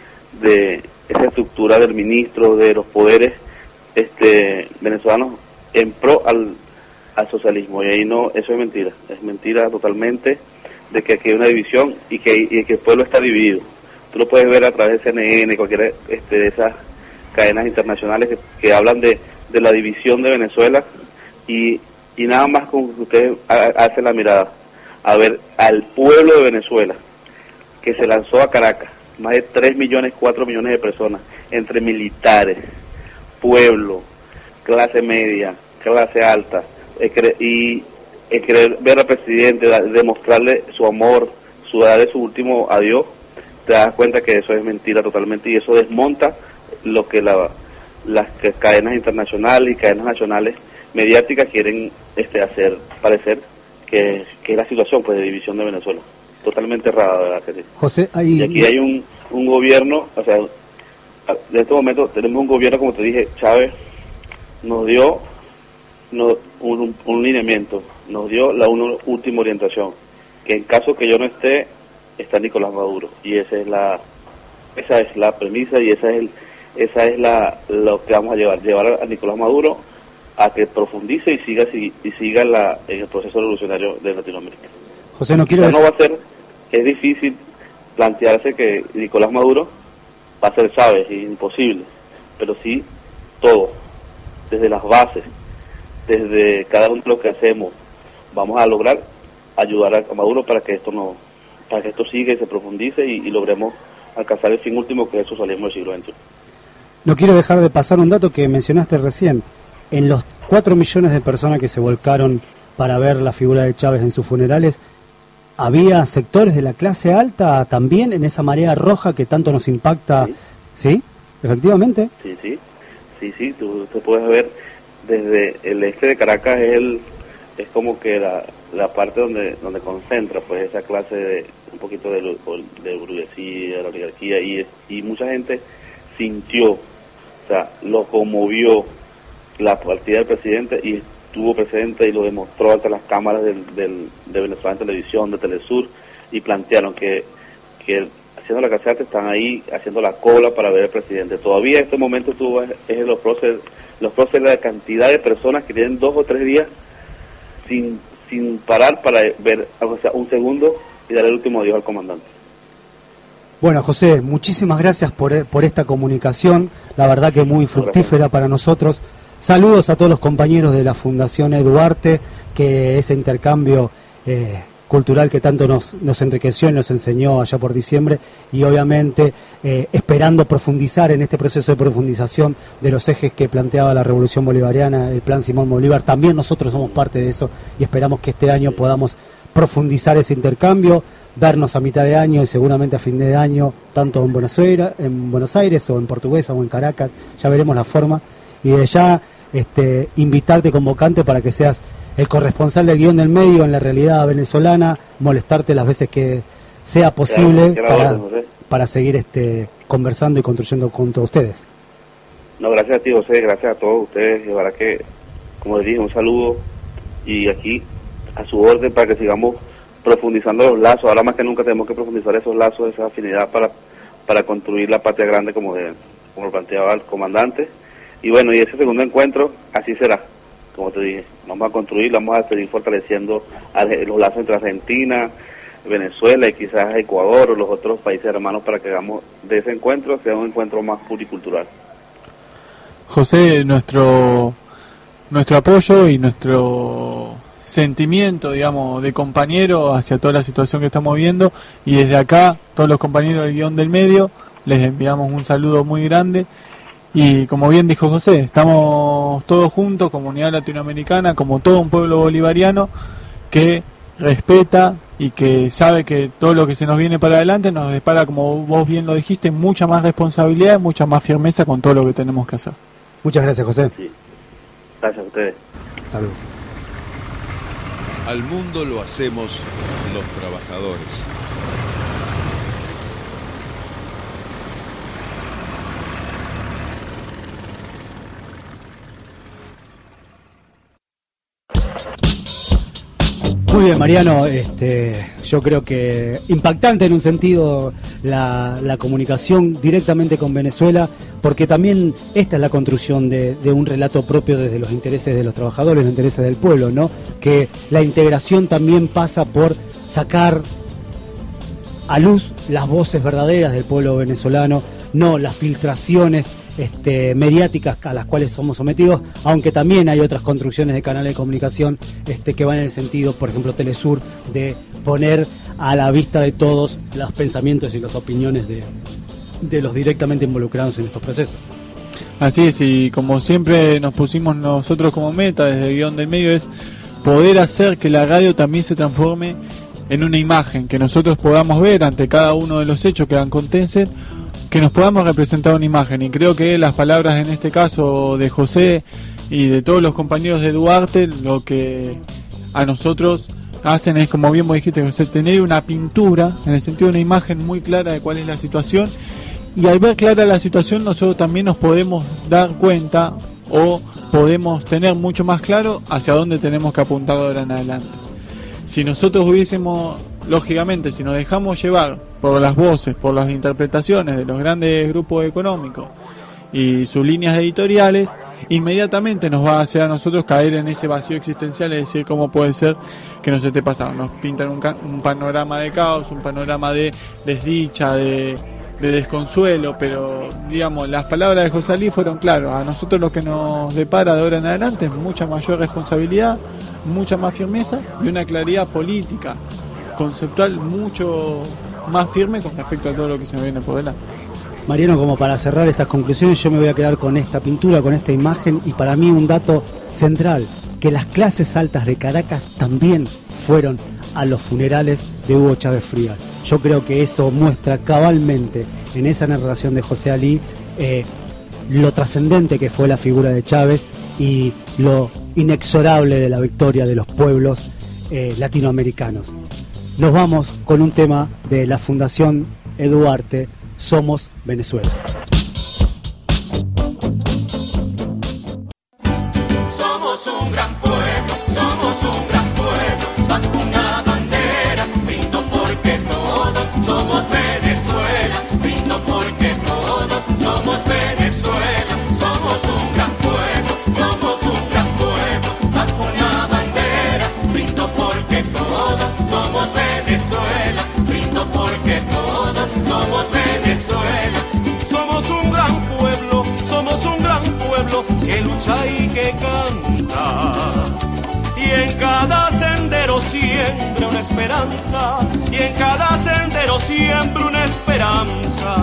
del ministro, de los poderes venezolanos en pro al socialismo. Y ahí no, eso es mentira totalmente, de que aquí hay una división y que el pueblo está dividido. Tú lo puedes ver a través de CNN, cualquiera de esas cadenas internacionales que hablan de la división de Venezuela, y nada más con que ustedes hacen la mirada a ver al pueblo de Venezuela que se lanzó a Caracas, más de 3 millones, 4 millones de personas, entre militares, pueblo, clase media, clase alta, y querer ver al presidente, demostrarle su amor, darle su último adiós, te das cuenta que eso es mentira totalmente, y eso desmonta lo que las cadenas internacionales y cadenas nacionales mediáticas quieren hacer parecer que es la situación pues de división de Venezuela. Totalmente errada, ¿verdad? Que sí. José, y aquí hay un gobierno, o sea, en este momento tenemos un gobierno, como te dije, Chávez nos dio un lineamiento, nos dio una última orientación, que en caso que yo no esté, está Nicolás Maduro, y esa es la premisa, y esa es lo que vamos a llevar a Nicolás Maduro a que profundice y siga en el proceso revolucionario de Latinoamérica. José, no quiero... Es difícil plantearse que Nicolás Maduro va a ser Chávez, es imposible, pero sí todo, desde las bases, desde cada uno de lo que hacemos, vamos a lograr ayudar a Maduro para que esto siga y se profundice y logremos alcanzar el fin último, que es el socialismo del siglo XXI. No quiero dejar de pasar un dato que mencionaste recién. En los 4 millones de personas que se volcaron para ver la figura de Chávez en sus funerales, ¿había sectores de la clase alta también en esa marea roja que tanto nos impacta? ¿Sí? ¿Efectivamente? Sí, tú puedes ver desde el este de Caracas, es como que la parte donde concentra pues esa clase de un poquito de burguesía, de la oligarquía, y mucha gente sintió, o sea, lo conmovió la partida del presidente, y estuvo presente y lo demostró ante las cámaras de Venezuela Televisión, de Telesur, y plantearon que haciendo la caseata están ahí haciendo la cola para ver al presidente. Todavía en este momento tú ves los próceres, la cantidad de personas que tienen 2 o 3 días sin parar para ver, o sea, un segundo y dar el último adiós al comandante. Bueno, José, muchísimas gracias por esta comunicación, la verdad que muy fructífera para nosotros. Saludos a todos los compañeros de la Fundación Eduarte, que ese intercambio cultural que tanto nos enriqueció y nos enseñó allá por diciembre, y obviamente esperando profundizar en este proceso de profundización de los ejes que planteaba la Revolución Bolivariana, el Plan Simón Bolívar. También nosotros somos parte de eso y esperamos que este año podamos profundizar ese intercambio, vernos a mitad de año y seguramente a fin de año, tanto en Buenos Aires o en Portuguesa o en Caracas, ya veremos la forma, y de ya invitarte, convocante, para que seas el corresponsal del Guión del Medio en la realidad venezolana, molestarte las veces que sea posible para seguir conversando y construyendo junto a ustedes. No, gracias a ti, José, gracias a todos ustedes, de verdad que, como les dije, un saludo, y aquí a su orden para que sigamos profundizando los lazos. Ahora más que nunca tenemos que profundizar esos lazos, esa afinidad para construir la patria grande como lo planteaba el comandante. Y bueno, y ese segundo encuentro, así será, como te dije, vamos a construir, vamos a seguir fortaleciendo los lazos entre Argentina, Venezuela y quizás Ecuador o los otros países hermanos, para que hagamos de ese encuentro sea un encuentro más pluricultural. José, nuestro apoyo y nuestro sentimiento, digamos, de compañero hacia toda la situación que estamos viendo, y desde acá, todos los compañeros del Guión del Medio, les enviamos un saludo muy grande. Y como bien dijo José, estamos todos juntos, comunidad latinoamericana, como todo un pueblo bolivariano que respeta y que sabe que todo lo que se nos viene para adelante nos depara, como vos bien lo dijiste, mucha más responsabilidad y mucha más firmeza con todo lo que tenemos que hacer. Muchas gracias, José. Sí. Gracias a ustedes. Saludos. Al mundo lo hacemos los trabajadores. Muy bien, Mariano, yo creo que impactante en un sentido la comunicación directamente con Venezuela, porque también esta es la construcción de un relato propio desde los intereses de los trabajadores, los intereses del pueblo, ¿no? Que la integración también pasa por sacar a luz las voces verdaderas del pueblo venezolano, no las filtraciones mediáticas a las cuales somos sometidos, aunque también hay otras construcciones de canales de comunicación que van en el sentido, por ejemplo, Telesur, de poner a la vista de todos los pensamientos y las opiniones de los directamente involucrados en estos procesos. Así es, y como siempre nos pusimos nosotros como meta desde el Guión del Medio, es poder hacer que la radio también se transforme en una imagen, que nosotros podamos ver ante cada uno de los hechos que acontecen, que nos podamos representar una imagen. Y creo que las palabras en este caso de José y de todos los compañeros de Duarte, lo que a nosotros hacen es, como bien vos dijiste, José, tener una pintura, en el sentido de una imagen muy clara de cuál es la situación, y al ver clara la situación nosotros también nos podemos dar cuenta o podemos tener mucho más claro hacia dónde tenemos que apuntar de ahora en adelante. Si nosotros hubiésemos, lógicamente, si nos dejamos llevar por las voces, por las interpretaciones de los grandes grupos económicos y sus líneas editoriales, inmediatamente nos va a hacer a nosotros caer en ese vacío existencial, es decir, cómo puede ser que nos esté pasando. Nos pintan un panorama de caos, un panorama de desdicha, de desconsuelo, pero digamos, las palabras de José Alí fueron claras. A nosotros lo que nos depara de ahora en adelante es mucha mayor responsabilidad, mucha más firmeza y una claridad política, conceptual mucho más firme con respecto a todo lo que se me viene por delante. Mariano, como para cerrar estas conclusiones, yo me voy a quedar con esta pintura, con esta imagen, y para mí un dato central, que las clases altas de Caracas también fueron a los funerales de Hugo Chávez Frías. Yo creo que eso muestra cabalmente en esa narración de José Alí lo trascendente que fue la figura de Chávez y lo inexorable de la victoria de los pueblos latinoamericanos. Nos vamos con un tema de la Fundación Duarte, Somos Venezuela. Somos un gran pueblo, somos un gran pueblo, bajo una bandera, brindo porque todos somos Venezuela, brindo porque todos somos Venezuela, somos un gran pueblo, somos un gran pueblo, bajo una bandera, brindo porque todos somos Venezuela, brindo porque todos somos Venezuela. Somos un gran pueblo, somos un gran pueblo que lucha y que canta. Y en cada sendero siempre una esperanza, y en cada sendero siempre una esperanza.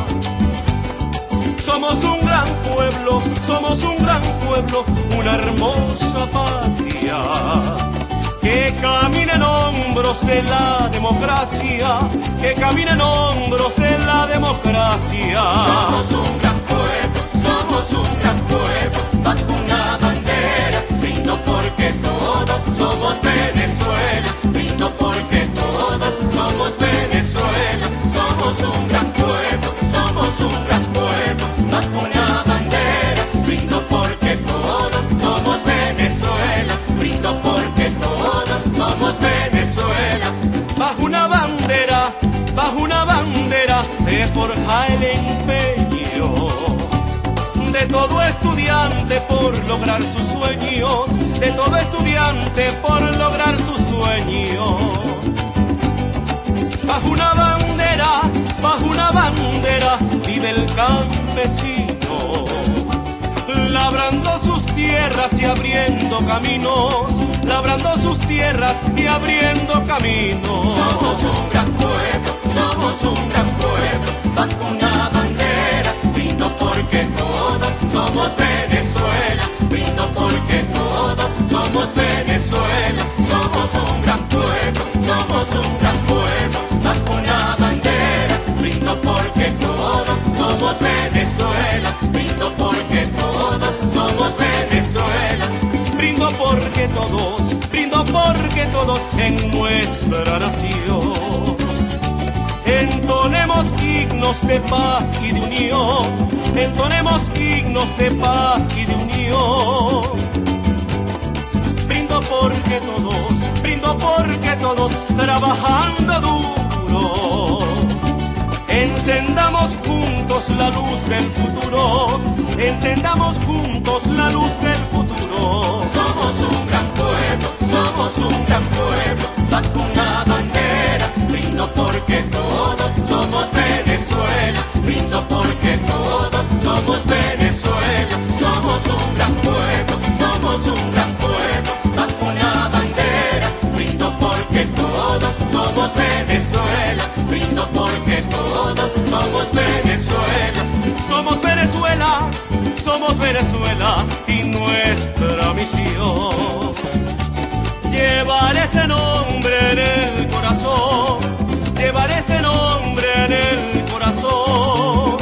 Somos un gran pueblo, somos un gran pueblo, una hermosa patria que camina en hombros de la democracia, que camina en hombros de la democracia. Somos un gran pueblo, somos un gran pueblo, bajo una bandera, brindo porque todos somos Venezuela, brindo porque todos somos Venezuela. Somos un gran pueblo, somos un gran pueblo, bajo una bandera, brindo porque todos somos Venezuela, brindo porque todos somos Venezuela. Bajo una bandera se forja el empeño de todo estudiante por lograr sus sueños, de todo estudiante por lograr sus sueños. Bajo una bandera vive el campesino, labrando sus tierras y abriendo caminos, labrando sus tierras y abriendo caminos. Somos un gran pueblo, somos un gran pueblo, bajo una somos Venezuela, somos un gran pueblo, somos un gran pueblo, bajo una bandera, brindo porque todos somos Venezuela, brindo porque todos somos Venezuela, brindo porque todos en nuestra nación entonemos himnos de paz y de unión, entonemos himnos de paz y de unión. Brindo porque todos trabajando duro, encendamos juntos la luz del futuro, encendamos juntos la luz del futuro. Somos un gran pueblo, somos un gran pueblo, bajo una bandera, brindo porque todos somos Venezuela, brindo porque todos somos Venezuela, somos un gran pueblo, somos un gran pueblo, bajo una bandera, brindo porque todos somos Venezuela, brindo porque todos somos Venezuela, somos Venezuela, somos Venezuela y nuestra misión llevar ese nombre en el corazón, llevar ese nombre en el corazón.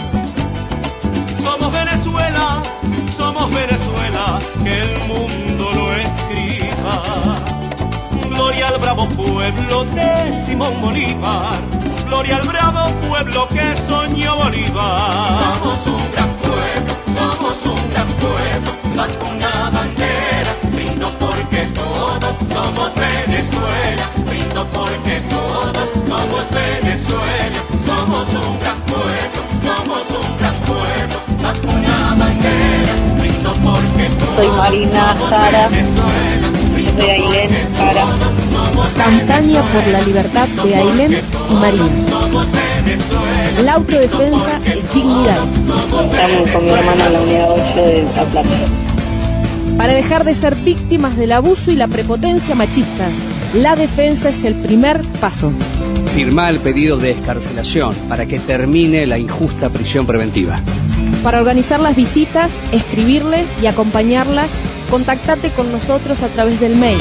Somos Venezuela, que el mundo lo escriba. Gloria al bravo pueblo de Simón Bolívar, gloria al bravo pueblo que soñó Bolívar. Somos un gran pueblo, somos un gran pueblo, bajo una bandera, brindo porque todos somos Venezuela, brindo porque todos somos Venezuela, somos un gran pueblo, somos un gran pueblo, bajo una bandera, brindo porque todos soy Marina Jara, de Ailén Jara. Campaña por la libertad de Ailén y Marina. La autodefensa es dignidad. Estamos con mi hermana en la unidad 8 de La Plata. Para dejar de ser víctimas del abuso y la prepotencia machista, la defensa es el primer paso. Firmá el pedido de excarcelación para que termine la injusta prisión preventiva. Para organizar las visitas, escribirles y acompañarlas, contactate con nosotros a través del mail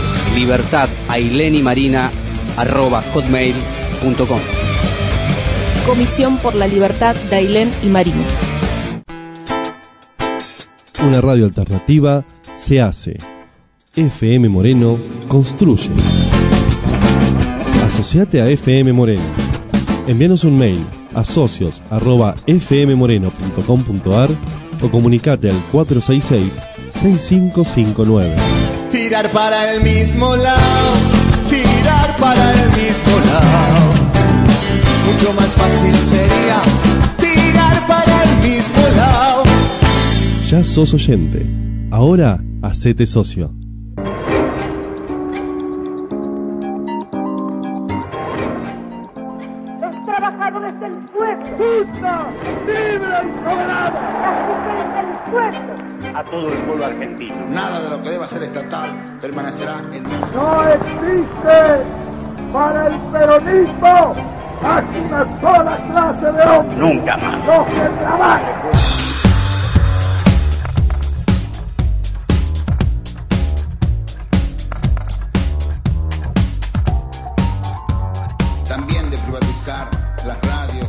libertadailenymarina@hotmail.com. Comisión por la Libertad de Ailén y Marina. Una radio alternativa se hace. FM Moreno construye. Asociate a FM Moreno. Envíanos un mail a socios@fmmoreno.com.ar o comunicate al 466-6559. Tirar para el mismo lado, tirar para el mismo lado. Mucho más fácil sería tirar para el mismo lado. Ya sos oyente. Ahora hacete socio. Los trabajadores del pueblo. Justa, libre y soberana. Las mujeres del pueblo. A todo el pueblo argentino. Nada de lo que deba ser estatal permanecerá en nuestro. No existe para el peronismo más una sola clase de hombres. Nunca más. Los que trabajen. También de privatizar las radios.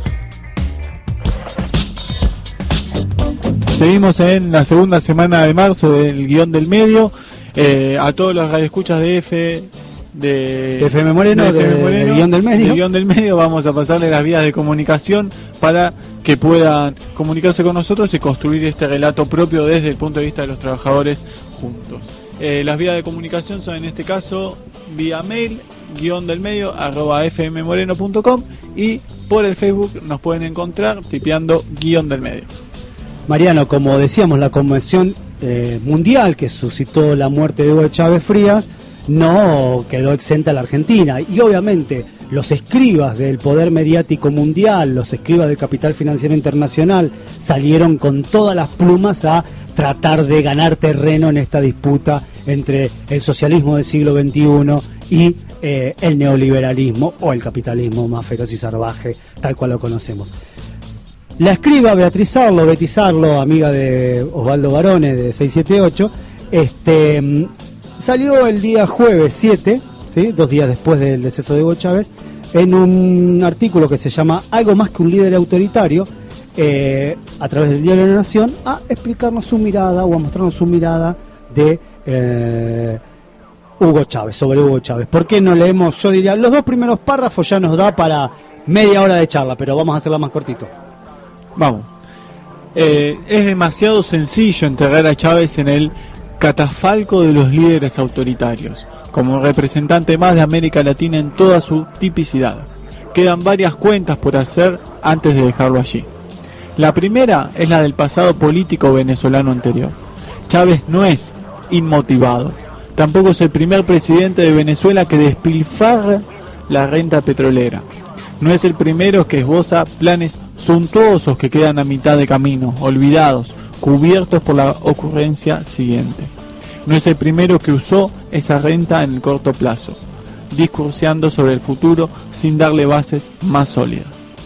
Seguimos en la segunda semana de marzo del Guión del Medio. A todos los radioescuchas de FM Moreno, del Guión del Medio. Del Guión del Medio, vamos a pasarle las vías de comunicación para que puedan comunicarse con nosotros y construir este relato propio desde el punto de vista de los trabajadores juntos. Las vías de comunicación son en este caso vía mail, @fmmoreno.com, y por el Facebook nos pueden encontrar tipeando Guión del Medio. Mariano, como decíamos, la conmoción mundial que suscitó la muerte de Hugo Chávez Frías no quedó exenta la Argentina, y obviamente los escribas del poder mediático mundial, los escribas del capital financiero internacional salieron con todas las plumas a tratar de ganar terreno en esta disputa entre el socialismo del siglo XXI y el neoliberalismo o el capitalismo más feroz y salvaje, tal cual lo conocemos. La escriba Beatriz Sarlo, Betty Sarlo, amiga de Osvaldo Barone de 678, salió el día jueves 7, ¿sí? 2 días después del deceso de Hugo Chávez, en un artículo que se llama Algo más que un líder autoritario, a través del diario de la Nación, a explicarnos su mirada o a mostrarnos su mirada de Hugo Chávez, sobre Hugo Chávez. ¿Por qué no leemos? Yo diría, los 2 primeros párrafos ya nos da para media hora de charla, pero vamos a hacerla más cortito. Vamos. Es demasiado sencillo enterrar a Chávez en el catafalco de los líderes autoritarios, como representante más de América Latina en toda su tipicidad. Quedan varias cuentas por hacer antes de dejarlo allí. La primera es la del pasado político venezolano anterior. Chávez no es inmotivado. Tampoco es el primer presidente de Venezuela que despilfarra la renta petrolera. No es el primero que esboza planes suntuosos que quedan a mitad de camino, olvidados, cubiertos por la ocurrencia siguiente. No es el primero que usó esa renta en el corto plazo, discurseando sobre el futuro sin darle bases más sólidas.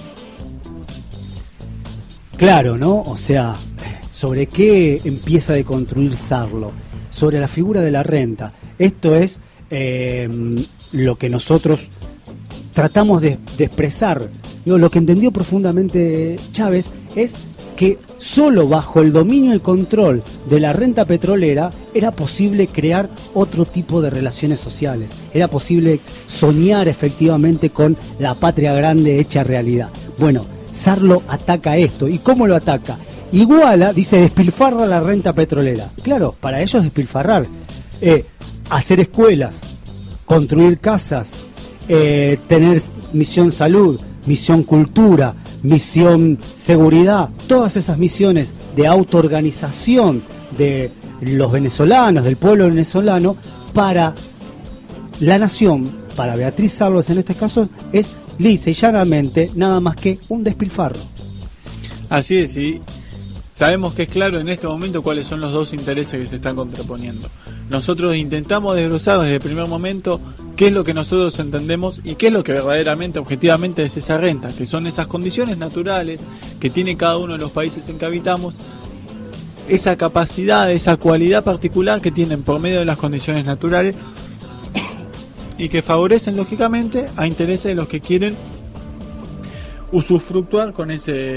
Claro, ¿no? O sea, ¿sobre qué empieza a deconstruir Sarlo? Sobre la figura de la renta. Esto es lo que nosotros tratamos de expresar. Digo, lo que entendió profundamente Chávez es que solo bajo el dominio y el control de la renta petrolera era posible crear otro tipo de relaciones sociales. Era posible soñar efectivamente con la patria grande hecha realidad. Bueno, Sarlo ataca esto. ¿Y cómo lo ataca? Iguala, dice, despilfarra la renta petrolera. Claro, para ellos despilfarrar. Hacer escuelas, construir casas, tener misión salud, misión cultura, misión seguridad, todas esas misiones de autoorganización de los venezolanos, del pueblo venezolano, para la nación, para Beatriz Sarlos en este caso, es lisa y llanamente nada más que un despilfarro. Así es, y sabemos que es claro en este momento cuáles son los 2 intereses que se están contraponiendo. Nosotros intentamos desglosar desde el primer momento qué es lo que nosotros entendemos y qué es lo que verdaderamente, objetivamente es esa renta, que son esas condiciones naturales que tiene cada uno de los países en que habitamos, esa capacidad, esa cualidad particular que tienen por medio de las condiciones naturales y que favorecen lógicamente a intereses de los que quieren usufructuar con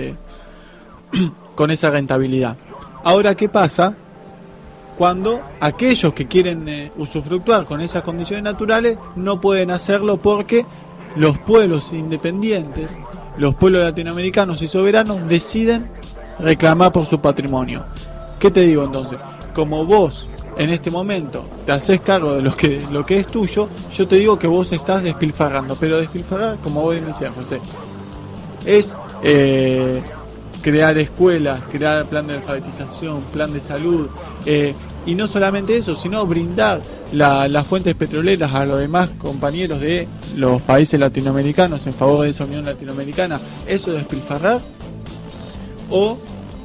esa rentabilidad. Ahora, ¿qué pasa cuando aquellos que quieren usufructuar con esas condiciones naturales no pueden hacerlo porque los pueblos independientes, los pueblos latinoamericanos y soberanos deciden reclamar por su patrimonio? ¿Qué te digo entonces? Como vos en este momento te haces cargo de lo que es tuyo, yo te digo que vos estás despilfarrando, pero despilfarrar, como vos decías, José, es crear escuelas, crear plan de alfabetización, plan de salud, y no solamente eso, sino brindar las fuentes petroleras a los demás compañeros de los países latinoamericanos en favor de esa Unión Latinoamericana. ¿Eso es despilfarrar? O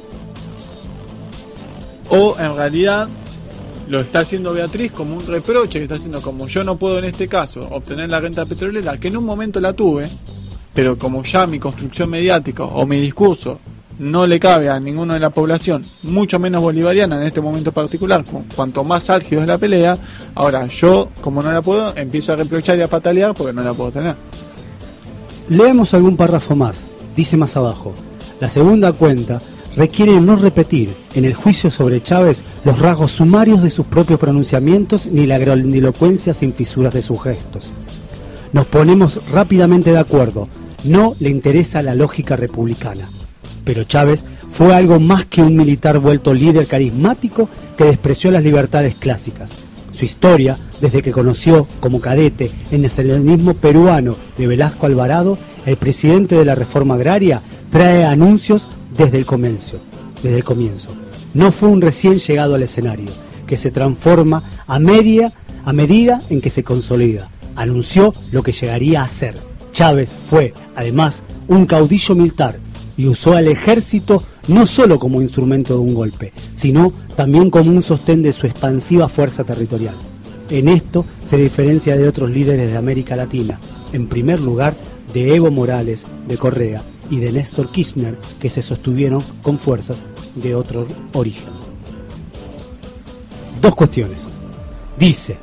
en realidad lo está haciendo Beatriz como un reproche, que está haciendo como yo no puedo en este caso obtener la renta petrolera, que en un momento la tuve, pero como ya mi construcción mediática o mi discurso no le cabe a ninguno de la población, mucho menos bolivariana en este momento particular, cuanto más álgido es la pelea, ahora yo, como no la puedo, empiezo a reprochar y a patalear porque no la puedo tener. Leemos algún párrafo más. Dice más abajo: la segunda cuenta requiere no repetir en el juicio sobre Chávez los rasgos sumarios de sus propios pronunciamientos ni la grandilocuencia sin fisuras de sus gestos. Nos ponemos rápidamente de acuerdo, no le interesa la lógica republicana. Pero Chávez fue algo más que un militar vuelto líder carismático que despreció las libertades clásicas. Su historia, desde que conoció como cadete el nacionalismo peruano de Velasco Alvarado, el presidente de la reforma agraria, trae anuncios desde el comienzo. No fue un recién llegado al escenario, que se transforma a medida en que se consolida. Anunció lo que llegaría a ser. Chávez fue, además, un caudillo militar y usó al ejército no solo como instrumento de un golpe, sino también como un sostén de su expansiva fuerza territorial. En esto se diferencia de otros líderes de América Latina, en primer lugar de Evo Morales, de Correa y de Néstor Kirchner, que se sostuvieron con fuerzas de otro origen. Dos cuestiones. dice: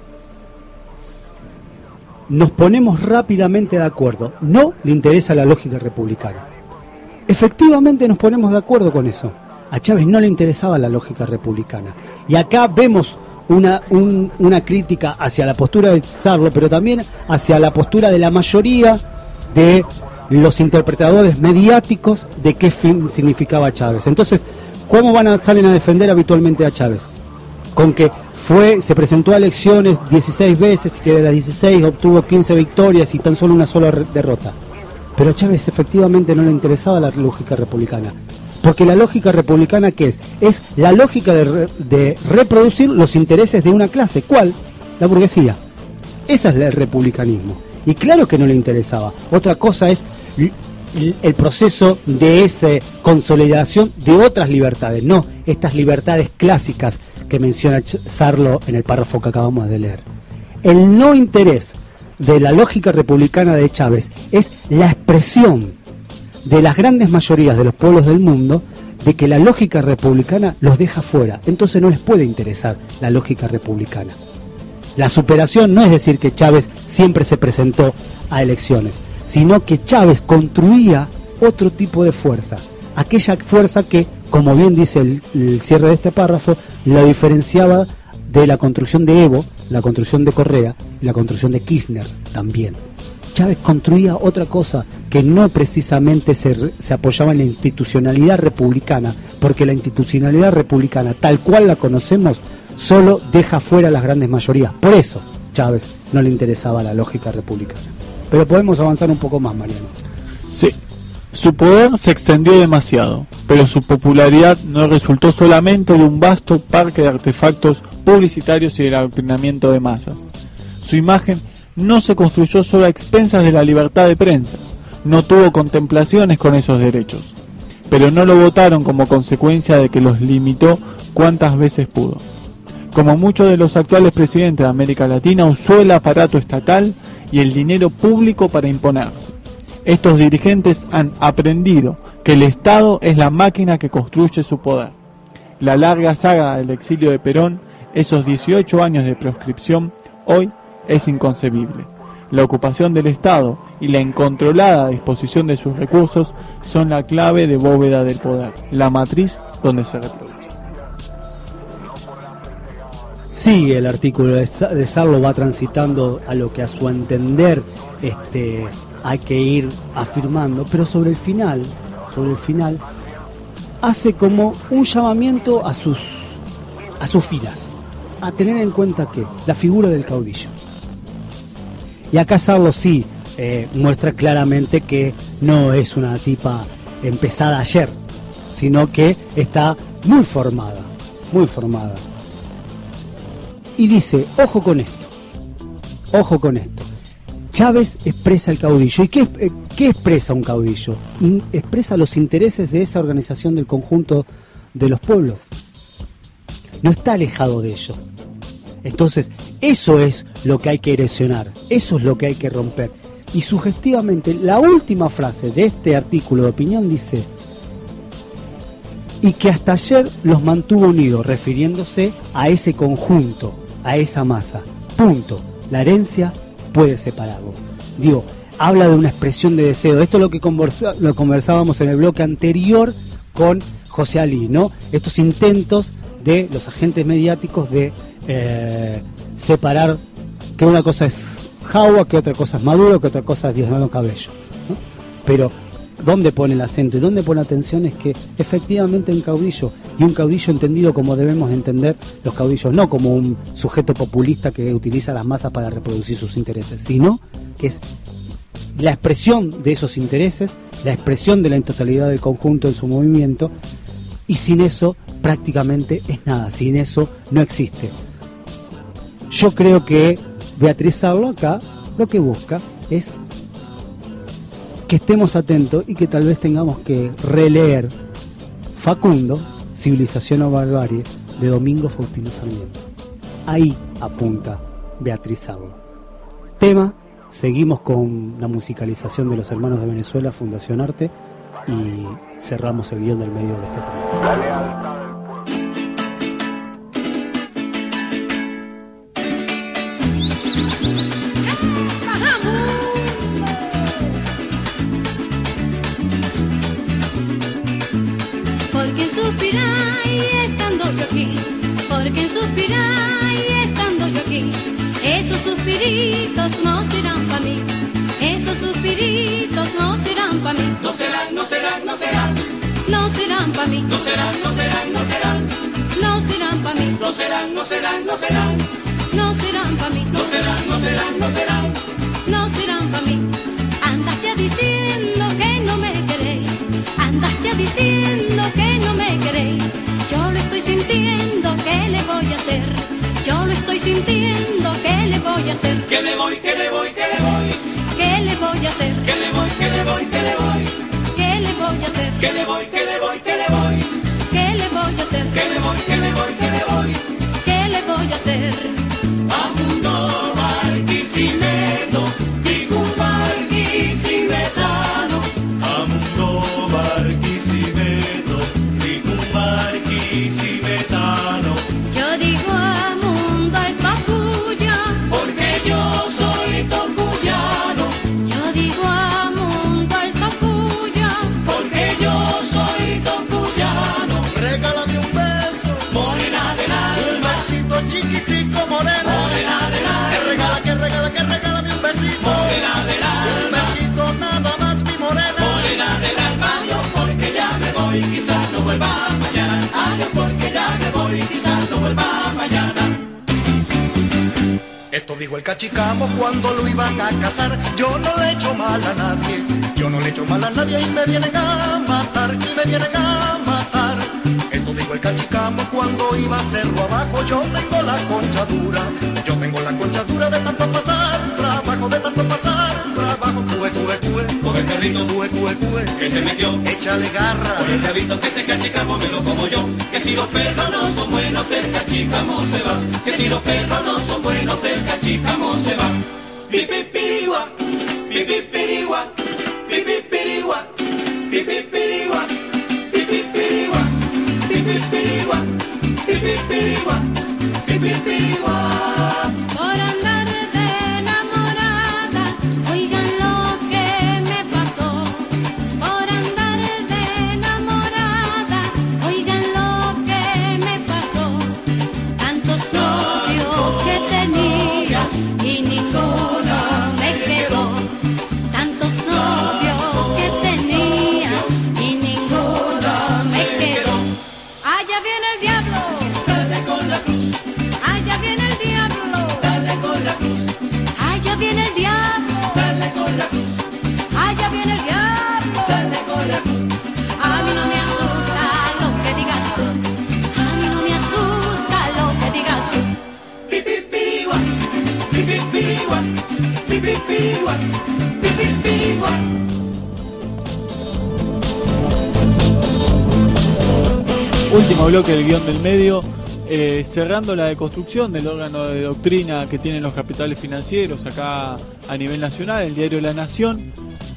nos ponemos rápidamente de acuerdo, no le interesa la lógica republicana. Efectivamente nos ponemos de acuerdo con eso. A Chávez no le interesaba la lógica republicana. Y acá vemos una crítica hacia la postura de Sarlo, pero también hacia la postura de la mayoría de los interpretadores mediáticos de qué fin significaba Chávez. Entonces, ¿cómo salen a defender habitualmente a Chávez? Con que se presentó a elecciones 16 veces y que de las 16 obtuvo 15 victorias y tan solo una sola derrota. Pero a Chávez efectivamente no le interesaba la lógica republicana. Porque la lógica republicana, ¿qué es? Es la lógica de reproducir los intereses de una clase. ¿Cuál? La burguesía. Ese es el republicanismo. Y claro que no le interesaba. Otra cosa es el proceso de esa consolidación de otras libertades. No, estas libertades clásicas que menciona Sarlo en el párrafo que acabamos de leer. El no interés de la lógica republicana de Chávez es la expresión de las grandes mayorías de los pueblos del mundo de que la lógica republicana los deja fuera. Entonces no les puede interesar la lógica republicana. La superación no es decir que Chávez siempre se presentó a elecciones, sino que Chávez construía otro tipo de fuerza. Aquella fuerza que, como bien dice el cierre de este párrafo, lo diferenciaba de la construcción de Evo, la construcción de Correa y la construcción de Kirchner también. Chávez construía otra cosa que no precisamente se apoyaba en la institucionalidad republicana, porque la institucionalidad republicana, tal cual la conocemos, solo deja fuera a las grandes mayorías. Por eso Chávez no le interesaba la lógica republicana. Pero podemos avanzar un poco más, Mariano. Sí, su poder se extendió demasiado, pero su popularidad no resultó solamente de un vasto parque de artefactos publicitarios y del adoctrinamiento de masas. Su imagen no se construyó solo a expensas de la libertad de prensa, no tuvo contemplaciones con esos derechos, pero no lo votaron como consecuencia de que los limitó cuantas veces pudo. Como muchos de los actuales presidentes de América Latina, usó el aparato estatal y el dinero público para imponerse. Estos dirigentes han aprendido que el Estado es la máquina que construye su poder. La larga saga del exilio de Perón, esos 18 años de proscripción, hoy es inconcebible. La ocupación del Estado y la incontrolada disposición de sus recursos son la clave de bóveda del poder, la matriz donde se reproduce. Sigue el artículo de Sarlo, va transitando a lo que a su entender hay que ir afirmando, pero sobre el final hace como un llamamiento a sus filas, a tener en cuenta que la figura del caudillo. Y acá Sarlo sí muestra claramente que no es una tipa empezada ayer, sino que está muy formada. Y dice, ojo con esto. Chávez expresa el caudillo. ¿Y qué expresa un caudillo? Expresa los intereses de esa organización del conjunto de los pueblos. No está alejado de ellos. Entonces, eso es lo que hay que erosionar, eso es lo que hay que romper. Y sugestivamente, la última frase de este artículo de opinión dice: y que hasta ayer los mantuvo unidos, refiriéndose a ese conjunto, a esa masa. Punto. La herencia puede separarlo. Digo, habla de una expresión de deseo. Esto es lo que lo conversábamos en el bloque anterior con José Alí, ¿no? Estos intentos de los agentes mediáticos de separar que una cosa es Jaua, que otra cosa es Maduro, que otra cosa es Diosdado Cabello, ¿no? Pero dónde pone el acento y dónde pone atención es que efectivamente un caudillo, y un caudillo entendido como debemos entender los caudillos, no como un sujeto populista que utiliza las masas para reproducir sus intereses, sino que es la expresión de esos intereses, la expresión de la totalidad del conjunto en su movimiento, y sin eso prácticamente es nada, sin eso no existe. Yo creo que Beatriz Sarlo acá lo que busca es que estemos atentos y que tal vez tengamos que releer Facundo, Civilización o Barbarie, de Domingo Faustino Sarmiento. Ahí apunta Beatriz Sarlo. Tema, seguimos con la musicalización de los Hermanos de Venezuela, Fundación Arte, y cerramos el guión del medio de esta semana. por quien suspirar y estando yo aquí. Esos suspiritos no serán para mí. Esos suspiritos no serán para mí. No serán, no serán, no serán. No serán para mí. No serán, no serán, no serán. No serán para mí. No serán, no serán, no serán. No serán para mí. No serán, no serán, no serán. No serán para mí. Andas ya diciendo que no me queréis. Andas ya diciendo que no me queréis. Yo lo estoy sintiendo, ¿qué le voy a hacer? Yo lo estoy sintiendo, ¿qué le voy a hacer? ¿Qué le voy, qué le voy, qué le voy? ¿Qué le voy a hacer? ¿Qué le voy, qué le voy, qué le voy? ¿Qué le voy a hacer? ¿Qué le voy, qué le voy, qué le voy? ¿Qué le voy a hacer? ¿Qué le voy, qué le voy, qué le voy? ¿Qué le voy a hacer? A mundo Barquisimeto, digo Barquisimetano. A mundo Barquisimeto, digo Barquisimetano. Yo digo a mundo Alpacuya, porque yo soy tocuyano. Yo digo a mundo Alpacuya, porque yo soy tocuyano. Regálame un beso, morena del alma. Un besito chiquitico, morena. Morena del alma. Que regálame un besito. Morena del alma. Un besito nada más, mi morena. Morena del alma. Adiós porque ya me voy, quizás no vuelva mañana. Adiós porque ya me voy, quizás no vuelva mañana. Esto dijo el cachicamo cuando lo iban a casar. Yo no le echo mal a nadie. Yo no le echo mal a nadie y me vienen a matar. Y me vienen a matar. Esto dijo el cachicamo cuando iba a hacerlo abajo. Yo tengo la concha dura. Yo tengo la concha dura de tanto pasar trabajo, de tanto pasar trabajo. Cue. Coge el perrito, cue, que se metió. Échale garra. Por el perrito que se cachicamo me lo como yo. Que si los perros no son buenos, el cachicamo se va. Que si los perros no son buenos, el cachicamo se va. Pipipirigua, pipipirigua, pipipirigua, pipipirigua, pipipirigua, pipipirigua, pipipirigua, pipipirigua. por andar de enamorada, oigan lo que me pasó. Por andar de enamorada, oigan lo que me pasó. Tantos novios que tenía y ninguno me quedó. Tantos novios que tenía y ninguno me quedó. Allá viene el diablo. Dale con la cruz. Allá viene el diablo. Dale con la cruz. Allá viene el diablo. Dale con la cruz. Allá viene el diablo. Dale con la cruz. A mí no me asusta lo que digas tú. A mí no me asusta lo que digas tú. Pipipirigua, pipipirigua, pipipirigua, pipipirigua. Último bloque del guión del medio, cerrando la deconstrucción del órgano de doctrina que tienen los capitales financieros acá a nivel nacional, el diario La Nación.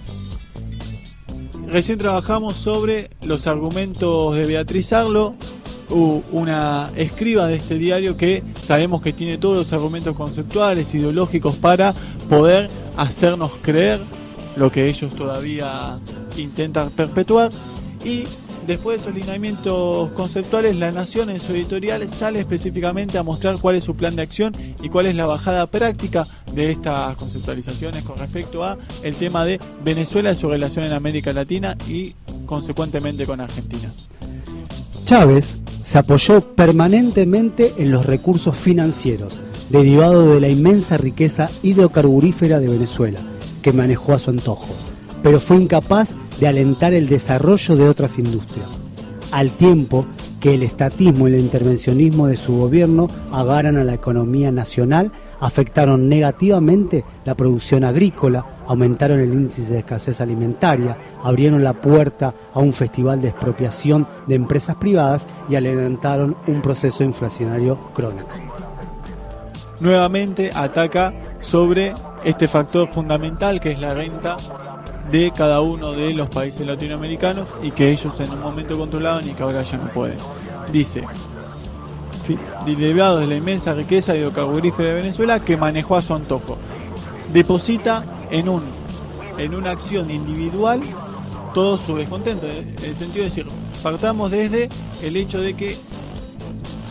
Recién trabajamos sobre los argumentos de Beatriz Arlo, una escriba de este diario que sabemos que tiene todos los argumentos conceptuales, ideológicos para poder hacernos creer lo que ellos todavía intentan perpetuar. Y después de esos lineamientos conceptuales, La Nación en su editorial sale específicamente a mostrar cuál es su plan de acción y cuál es la bajada práctica de estas conceptualizaciones con respecto a el tema de Venezuela y su relación en América Latina y consecuentemente con Argentina. Chávez se apoyó permanentemente en los recursos financieros derivados de la inmensa riqueza hidrocarburífera de Venezuela, que manejó a su antojo, pero fue incapaz de alentar el desarrollo de otras industrias, al tiempo que el estatismo y el intervencionismo de su gobierno agaran a la economía nacional, afectaron negativamente la producción agrícola, aumentaron el índice de escasez alimentaria, abrieron la puerta a un festival de expropiación de empresas privadas y alentaron un proceso inflacionario crónico. Nuevamente ataca sobre este factor fundamental que es la renta de cada uno de los países latinoamericanos y que ellos en un momento controlaban y que ahora ya no pueden. Dice, derivados de la inmensa riqueza hidrocarburífera de Venezuela que manejó a su antojo. Deposita en una acción individual todo su descontento, en el sentido de decir, partamos desde el hecho de que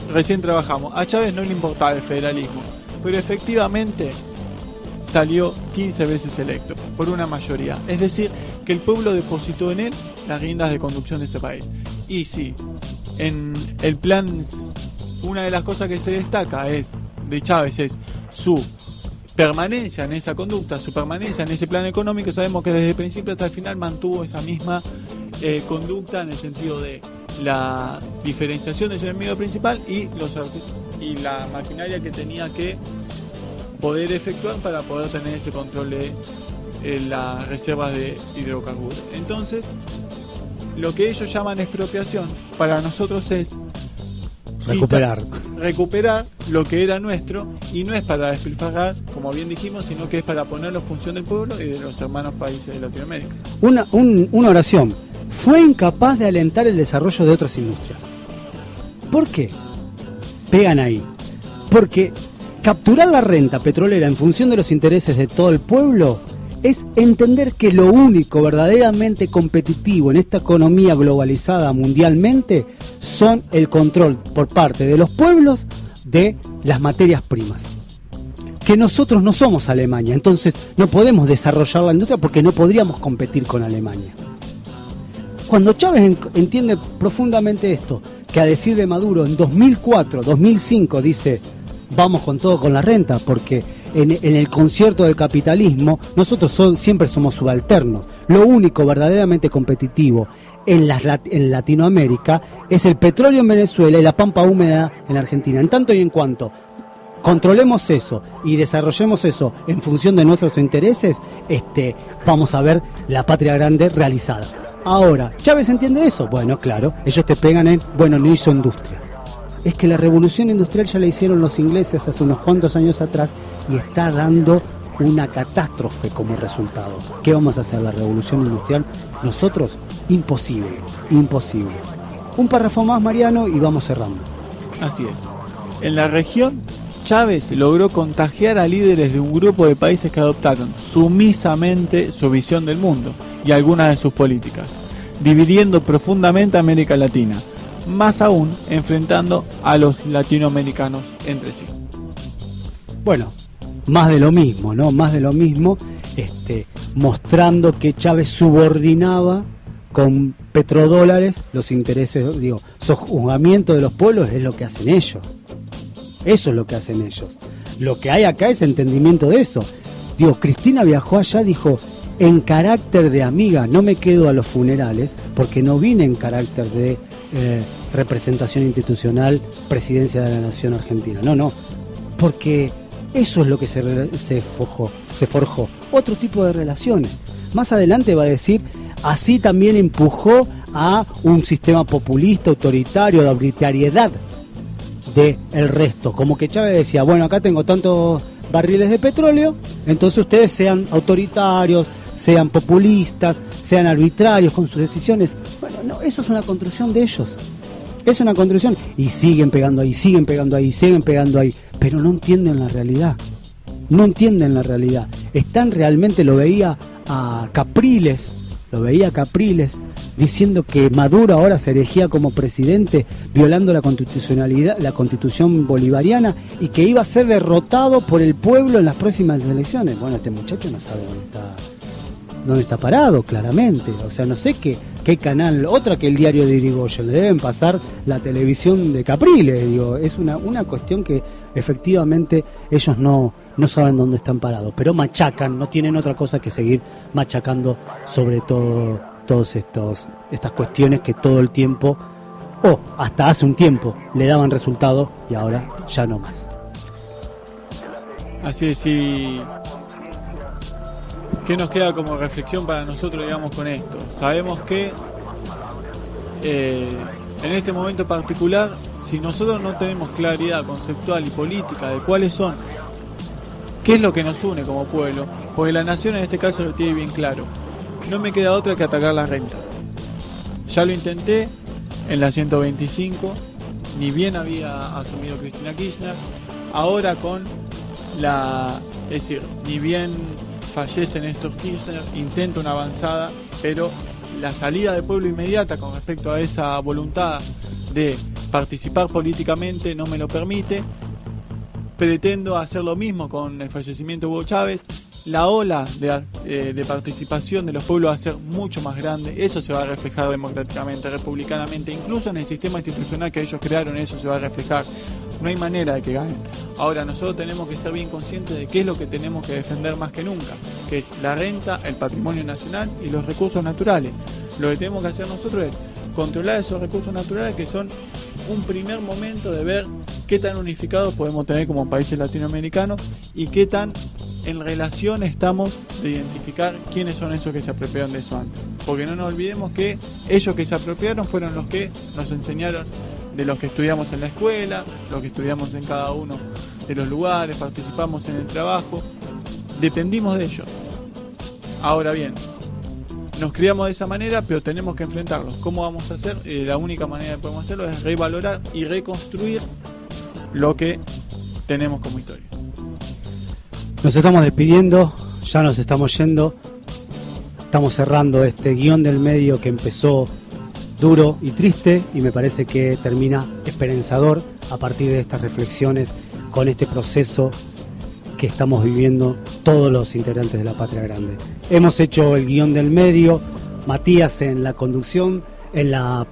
recién trabajamos, a Chávez no le importaba el federalismo, pero efectivamente salió 15 veces electo por una mayoría. Es decir, que el pueblo depositó en él las riendas de conducción de ese país. Y sí, en el plan, una de las cosas que se destaca de Chávez es su permanencia en esa conducta, su permanencia en ese plan económico. Sabemos que desde el principio hasta el final mantuvo esa misma conducta en el sentido de la diferenciación de su enemigo principal y la maquinaria que tenía que poder efectuar para poder tener ese control de las reservas de hidrocarburos. Entonces, lo que ellos llaman expropiación, para nosotros es recuperar lo que era nuestro, y no es para despilfarrar, como bien dijimos, sino que es para ponerlo en función del pueblo y de los hermanos países de Latinoamérica. Una oración. Fue incapaz de alentar el desarrollo de otras industrias. ¿Por qué? Pegan ahí. Porque capturar la renta petrolera en función de los intereses de todo el pueblo es entender que lo único verdaderamente competitivo en esta economía globalizada mundialmente son el control por parte de los pueblos de las materias primas. Que nosotros no somos Alemania, entonces no podemos desarrollar la industria porque no podríamos competir con Alemania. Cuando Chávez entiende profundamente esto, que a decir de Maduro en 2004, 2005 dice vamos con todo con la renta, porque en el concierto del capitalismo nosotros siempre somos subalternos. Lo único verdaderamente competitivo en Latinoamérica es el petróleo en Venezuela y la pampa húmeda en Argentina. En tanto y en cuanto controlemos eso y desarrollemos eso en función de nuestros intereses, vamos a ver la patria grande realizada. Ahora, ¿Chávez entiende eso? Bueno, claro, ellos te pegan en, no hizo industria. Es que la revolución industrial ya la hicieron los ingleses hace unos cuantos años atrás y está dando una catástrofe como resultado. ¿Qué vamos a hacer? La revolución industrial, nosotros, imposible. Un párrafo más, Mariano, y vamos cerrando. Así es. En la región, Chávez logró contagiar a líderes de un grupo de países que adoptaron sumisamente su visión del mundo y algunas de sus políticas, dividiendo profundamente a América Latina, más aún enfrentando a los latinoamericanos entre sí. Bueno, más de lo mismo, ¿no? Más de lo mismo, mostrando que Chávez subordinaba con petrodólares los intereses, sojuzgamiento de los pueblos es lo que hacen ellos. Eso es lo que hacen ellos. Lo que hay acá es entendimiento de eso. Cristina viajó allá, dijo, en carácter de amiga, no me quedo a los funerales, porque no vine en carácter de representación institucional, presidencia de la nación argentina. No, porque eso es lo que se forjó. Otro tipo de relaciones. Más adelante va a decir, así también empujó a un sistema populista, autoritario, de arbitrariedad del resto. Como que Chávez decía, acá tengo tantos barriles de petróleo, entonces ustedes sean autoritarios, sean populistas, sean arbitrarios con sus decisiones. No, eso es una construcción de ellos. Es una construcción. Y siguen pegando ahí, pero no entienden la realidad. Están realmente, lo veía a Capriles diciendo que Maduro ahora se erigía como presidente violando la constitucionalidad, la constitución bolivariana, y que iba a ser derrotado por el pueblo en las próximas elecciones. Este muchacho no sabe dónde está parado, claramente. O sea, no sé qué canal, otra que el diario de Irigoyen, le deben pasar la televisión de Capriles. Es una cuestión que efectivamente ellos no saben dónde están parados, pero machacan, no tienen otra cosa que seguir machacando sobre todas estas cuestiones que todo el tiempo, hasta hace un tiempo, le daban resultado y ahora ya no más. Así es, y ¿qué nos queda como reflexión para nosotros, digamos, con esto? Sabemos que en este momento particular, si nosotros no tenemos claridad conceptual y política de cuáles son, qué es lo que nos une como pueblo, porque la nación en este caso lo tiene bien claro, no me queda otra que atacar la renta. Ya lo intenté en la 125, ni bien había asumido Cristina Kirchner, ahora ni bien fallece Néstor Kirchner, intenta una avanzada, pero la salida del pueblo inmediata con respecto a esa voluntad de participar políticamente no me lo permite. Pretendo hacer lo mismo con el fallecimiento de Hugo Chávez. La ola de participación de los pueblos va a ser mucho más grande. Eso se va a reflejar democráticamente, republicanamente, incluso en el sistema institucional que ellos crearon, eso se va a reflejar. No hay manera de que ganen. Ahora, nosotros tenemos que ser bien conscientes de qué es lo que tenemos que defender más que nunca, que es la renta, el patrimonio nacional y los recursos naturales. Lo que tenemos que hacer nosotros es controlar esos recursos naturales, que son un primer momento de ver qué tan unificados podemos tener como países latinoamericanos y qué tan en relación estamos de identificar quiénes son esos que se apropiaron de eso antes. Porque no nos olvidemos que ellos que se apropiaron fueron los que nos enseñaron, de los que estudiamos en la escuela, los que estudiamos en cada uno de los lugares, participamos en el trabajo, dependimos de ellos. Ahora bien, nos criamos de esa manera, pero tenemos que enfrentarlos. ¿Cómo vamos a hacer? La única manera que podemos hacerlo es revalorar y reconstruir lo que tenemos como historia. Nos estamos despidiendo, ya nos estamos yendo. Estamos cerrando este guión del medio que empezó duro y triste y me parece que termina esperanzador a partir de estas reflexiones con este proceso que estamos viviendo todos los integrantes de la Patria Grande. Hemos hecho el guión del medio, Matías en la conducción, en la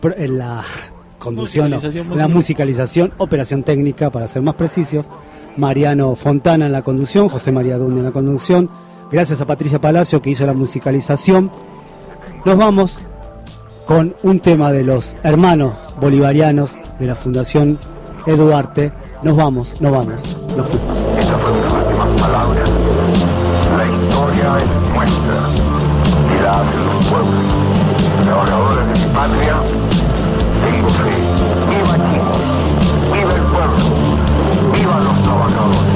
musicalización, operación técnica para ser más precisos, Mariano Fontana en la conducción, José María Dunde en la conducción, gracias a Patricia Palacio que hizo la musicalización. Nos vamos con un tema de los hermanos bolivarianos de la Fundación Eduarte. Nos fuimos. Estas fueron las últimas palabras. La historia es nuestra y la hacen los pueblos. Trabajadores de mi patria, tengo fe. Viva Chile, viva el pueblo, viva los trabajadores.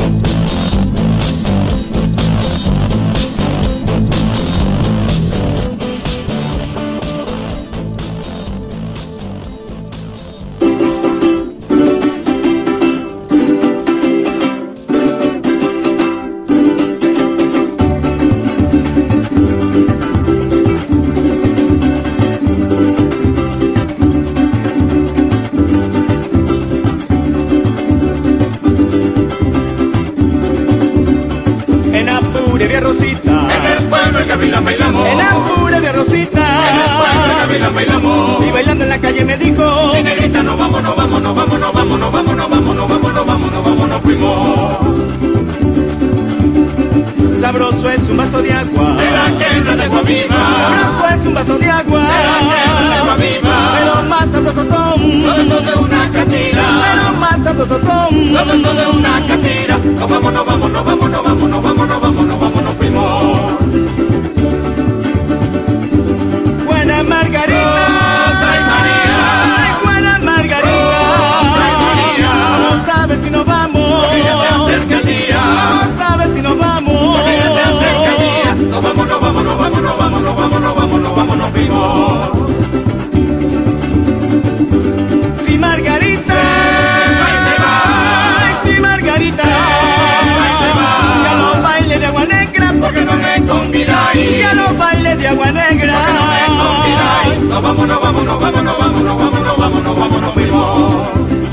Y bailando en la calle me dijo: si negrita, nos vamos, nos fuimos. Sabroso es un vaso de agua de la tierra de Guaviva. Sabroso es un vaso de agua de la tierra de Guaviva. Pero más sabrosos son los besos de una catira. Pero más sabrosos son los besos de una catira. Nos vamos, nos fuimos. Buena Margarita, soy María. Buena Margarita, soy María. Vamos a ver si nos vamos, porque ya se acerca el día. Vamos a ver si nos vamos, porque ya se acerca el día. Nos vamos, nos fuimos. Si Margarita, se va. Si Margarita, se va. Y a los bailes de Agua Negra, porque no me convidáis. Y a los bailes de Agua Negra, nos vamos, nos fuimos.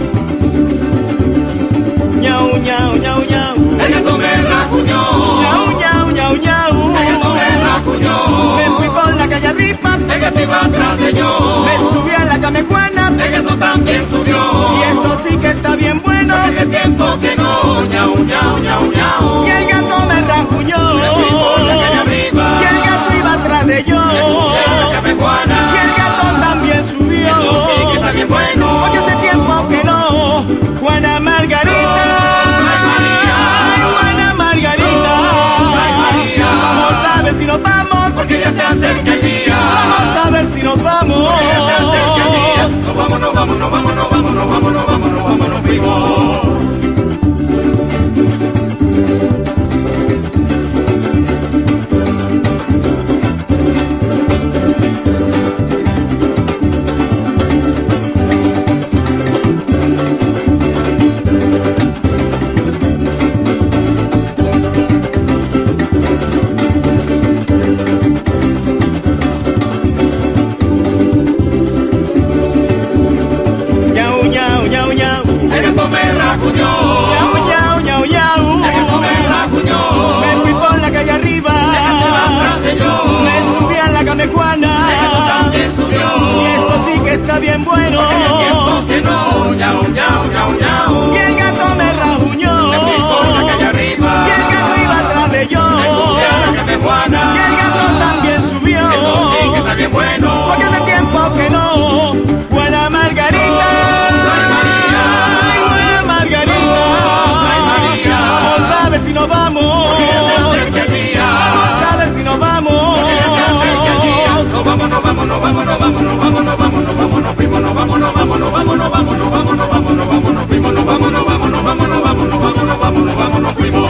Ñau, ñau, ñau, ñau. El gato me rajuñó. Ñau, ñau, ñau, ñau. El gato me rajuñó. Me fui por la calle arriba. El gato iba atrás de yo. Me subí a la camejuana. El gato también subió. Y esto sí que está bien bueno. Porque hace tiempo que no. Ñau, ñau, ñau, ñau. Y el gato me rajuñó. Me fui por la calle arriba. Y el gato iba atrás de yo. Me subí a la camejuana. Y el gato también subió. Eso sí que está bien bueno. Porque hace tiempo que no. Juana Margarita. Si nos vamos, porque ya se acerca el día. Vamos a ver si nos vamos, porque ya se acerca el día. Nos vamos, nos fuimos. ñao, ñao, ñao, ñao, ñao. Y el gato me rajuñó. Me picó la calle arriba. Y el gato iba atrás de yo. Me subió a la calle Juana. Y el gato también subió. Eso sí que está bien bueno. Porque hace tiempo que no. Buena Margarita. Ay, María. Ay, buena Margarita. Ay, María. Vamos a ver si nos vamos. Porque ya se acerca el día. Vamos a ver si nos vamos. Porque ya se acerca el día. Vámonos, vámonos, vámonos, vámonos, vámonos, vámonos, vámonos, fuímonos, vámonos, vámonos, vámonos, vámonos, vámonos, vámonos, vámonos, fuímonos, vámonos, vámonos, vámonos, vámonos, vámonos, vámonos, vámonos, fuímonos.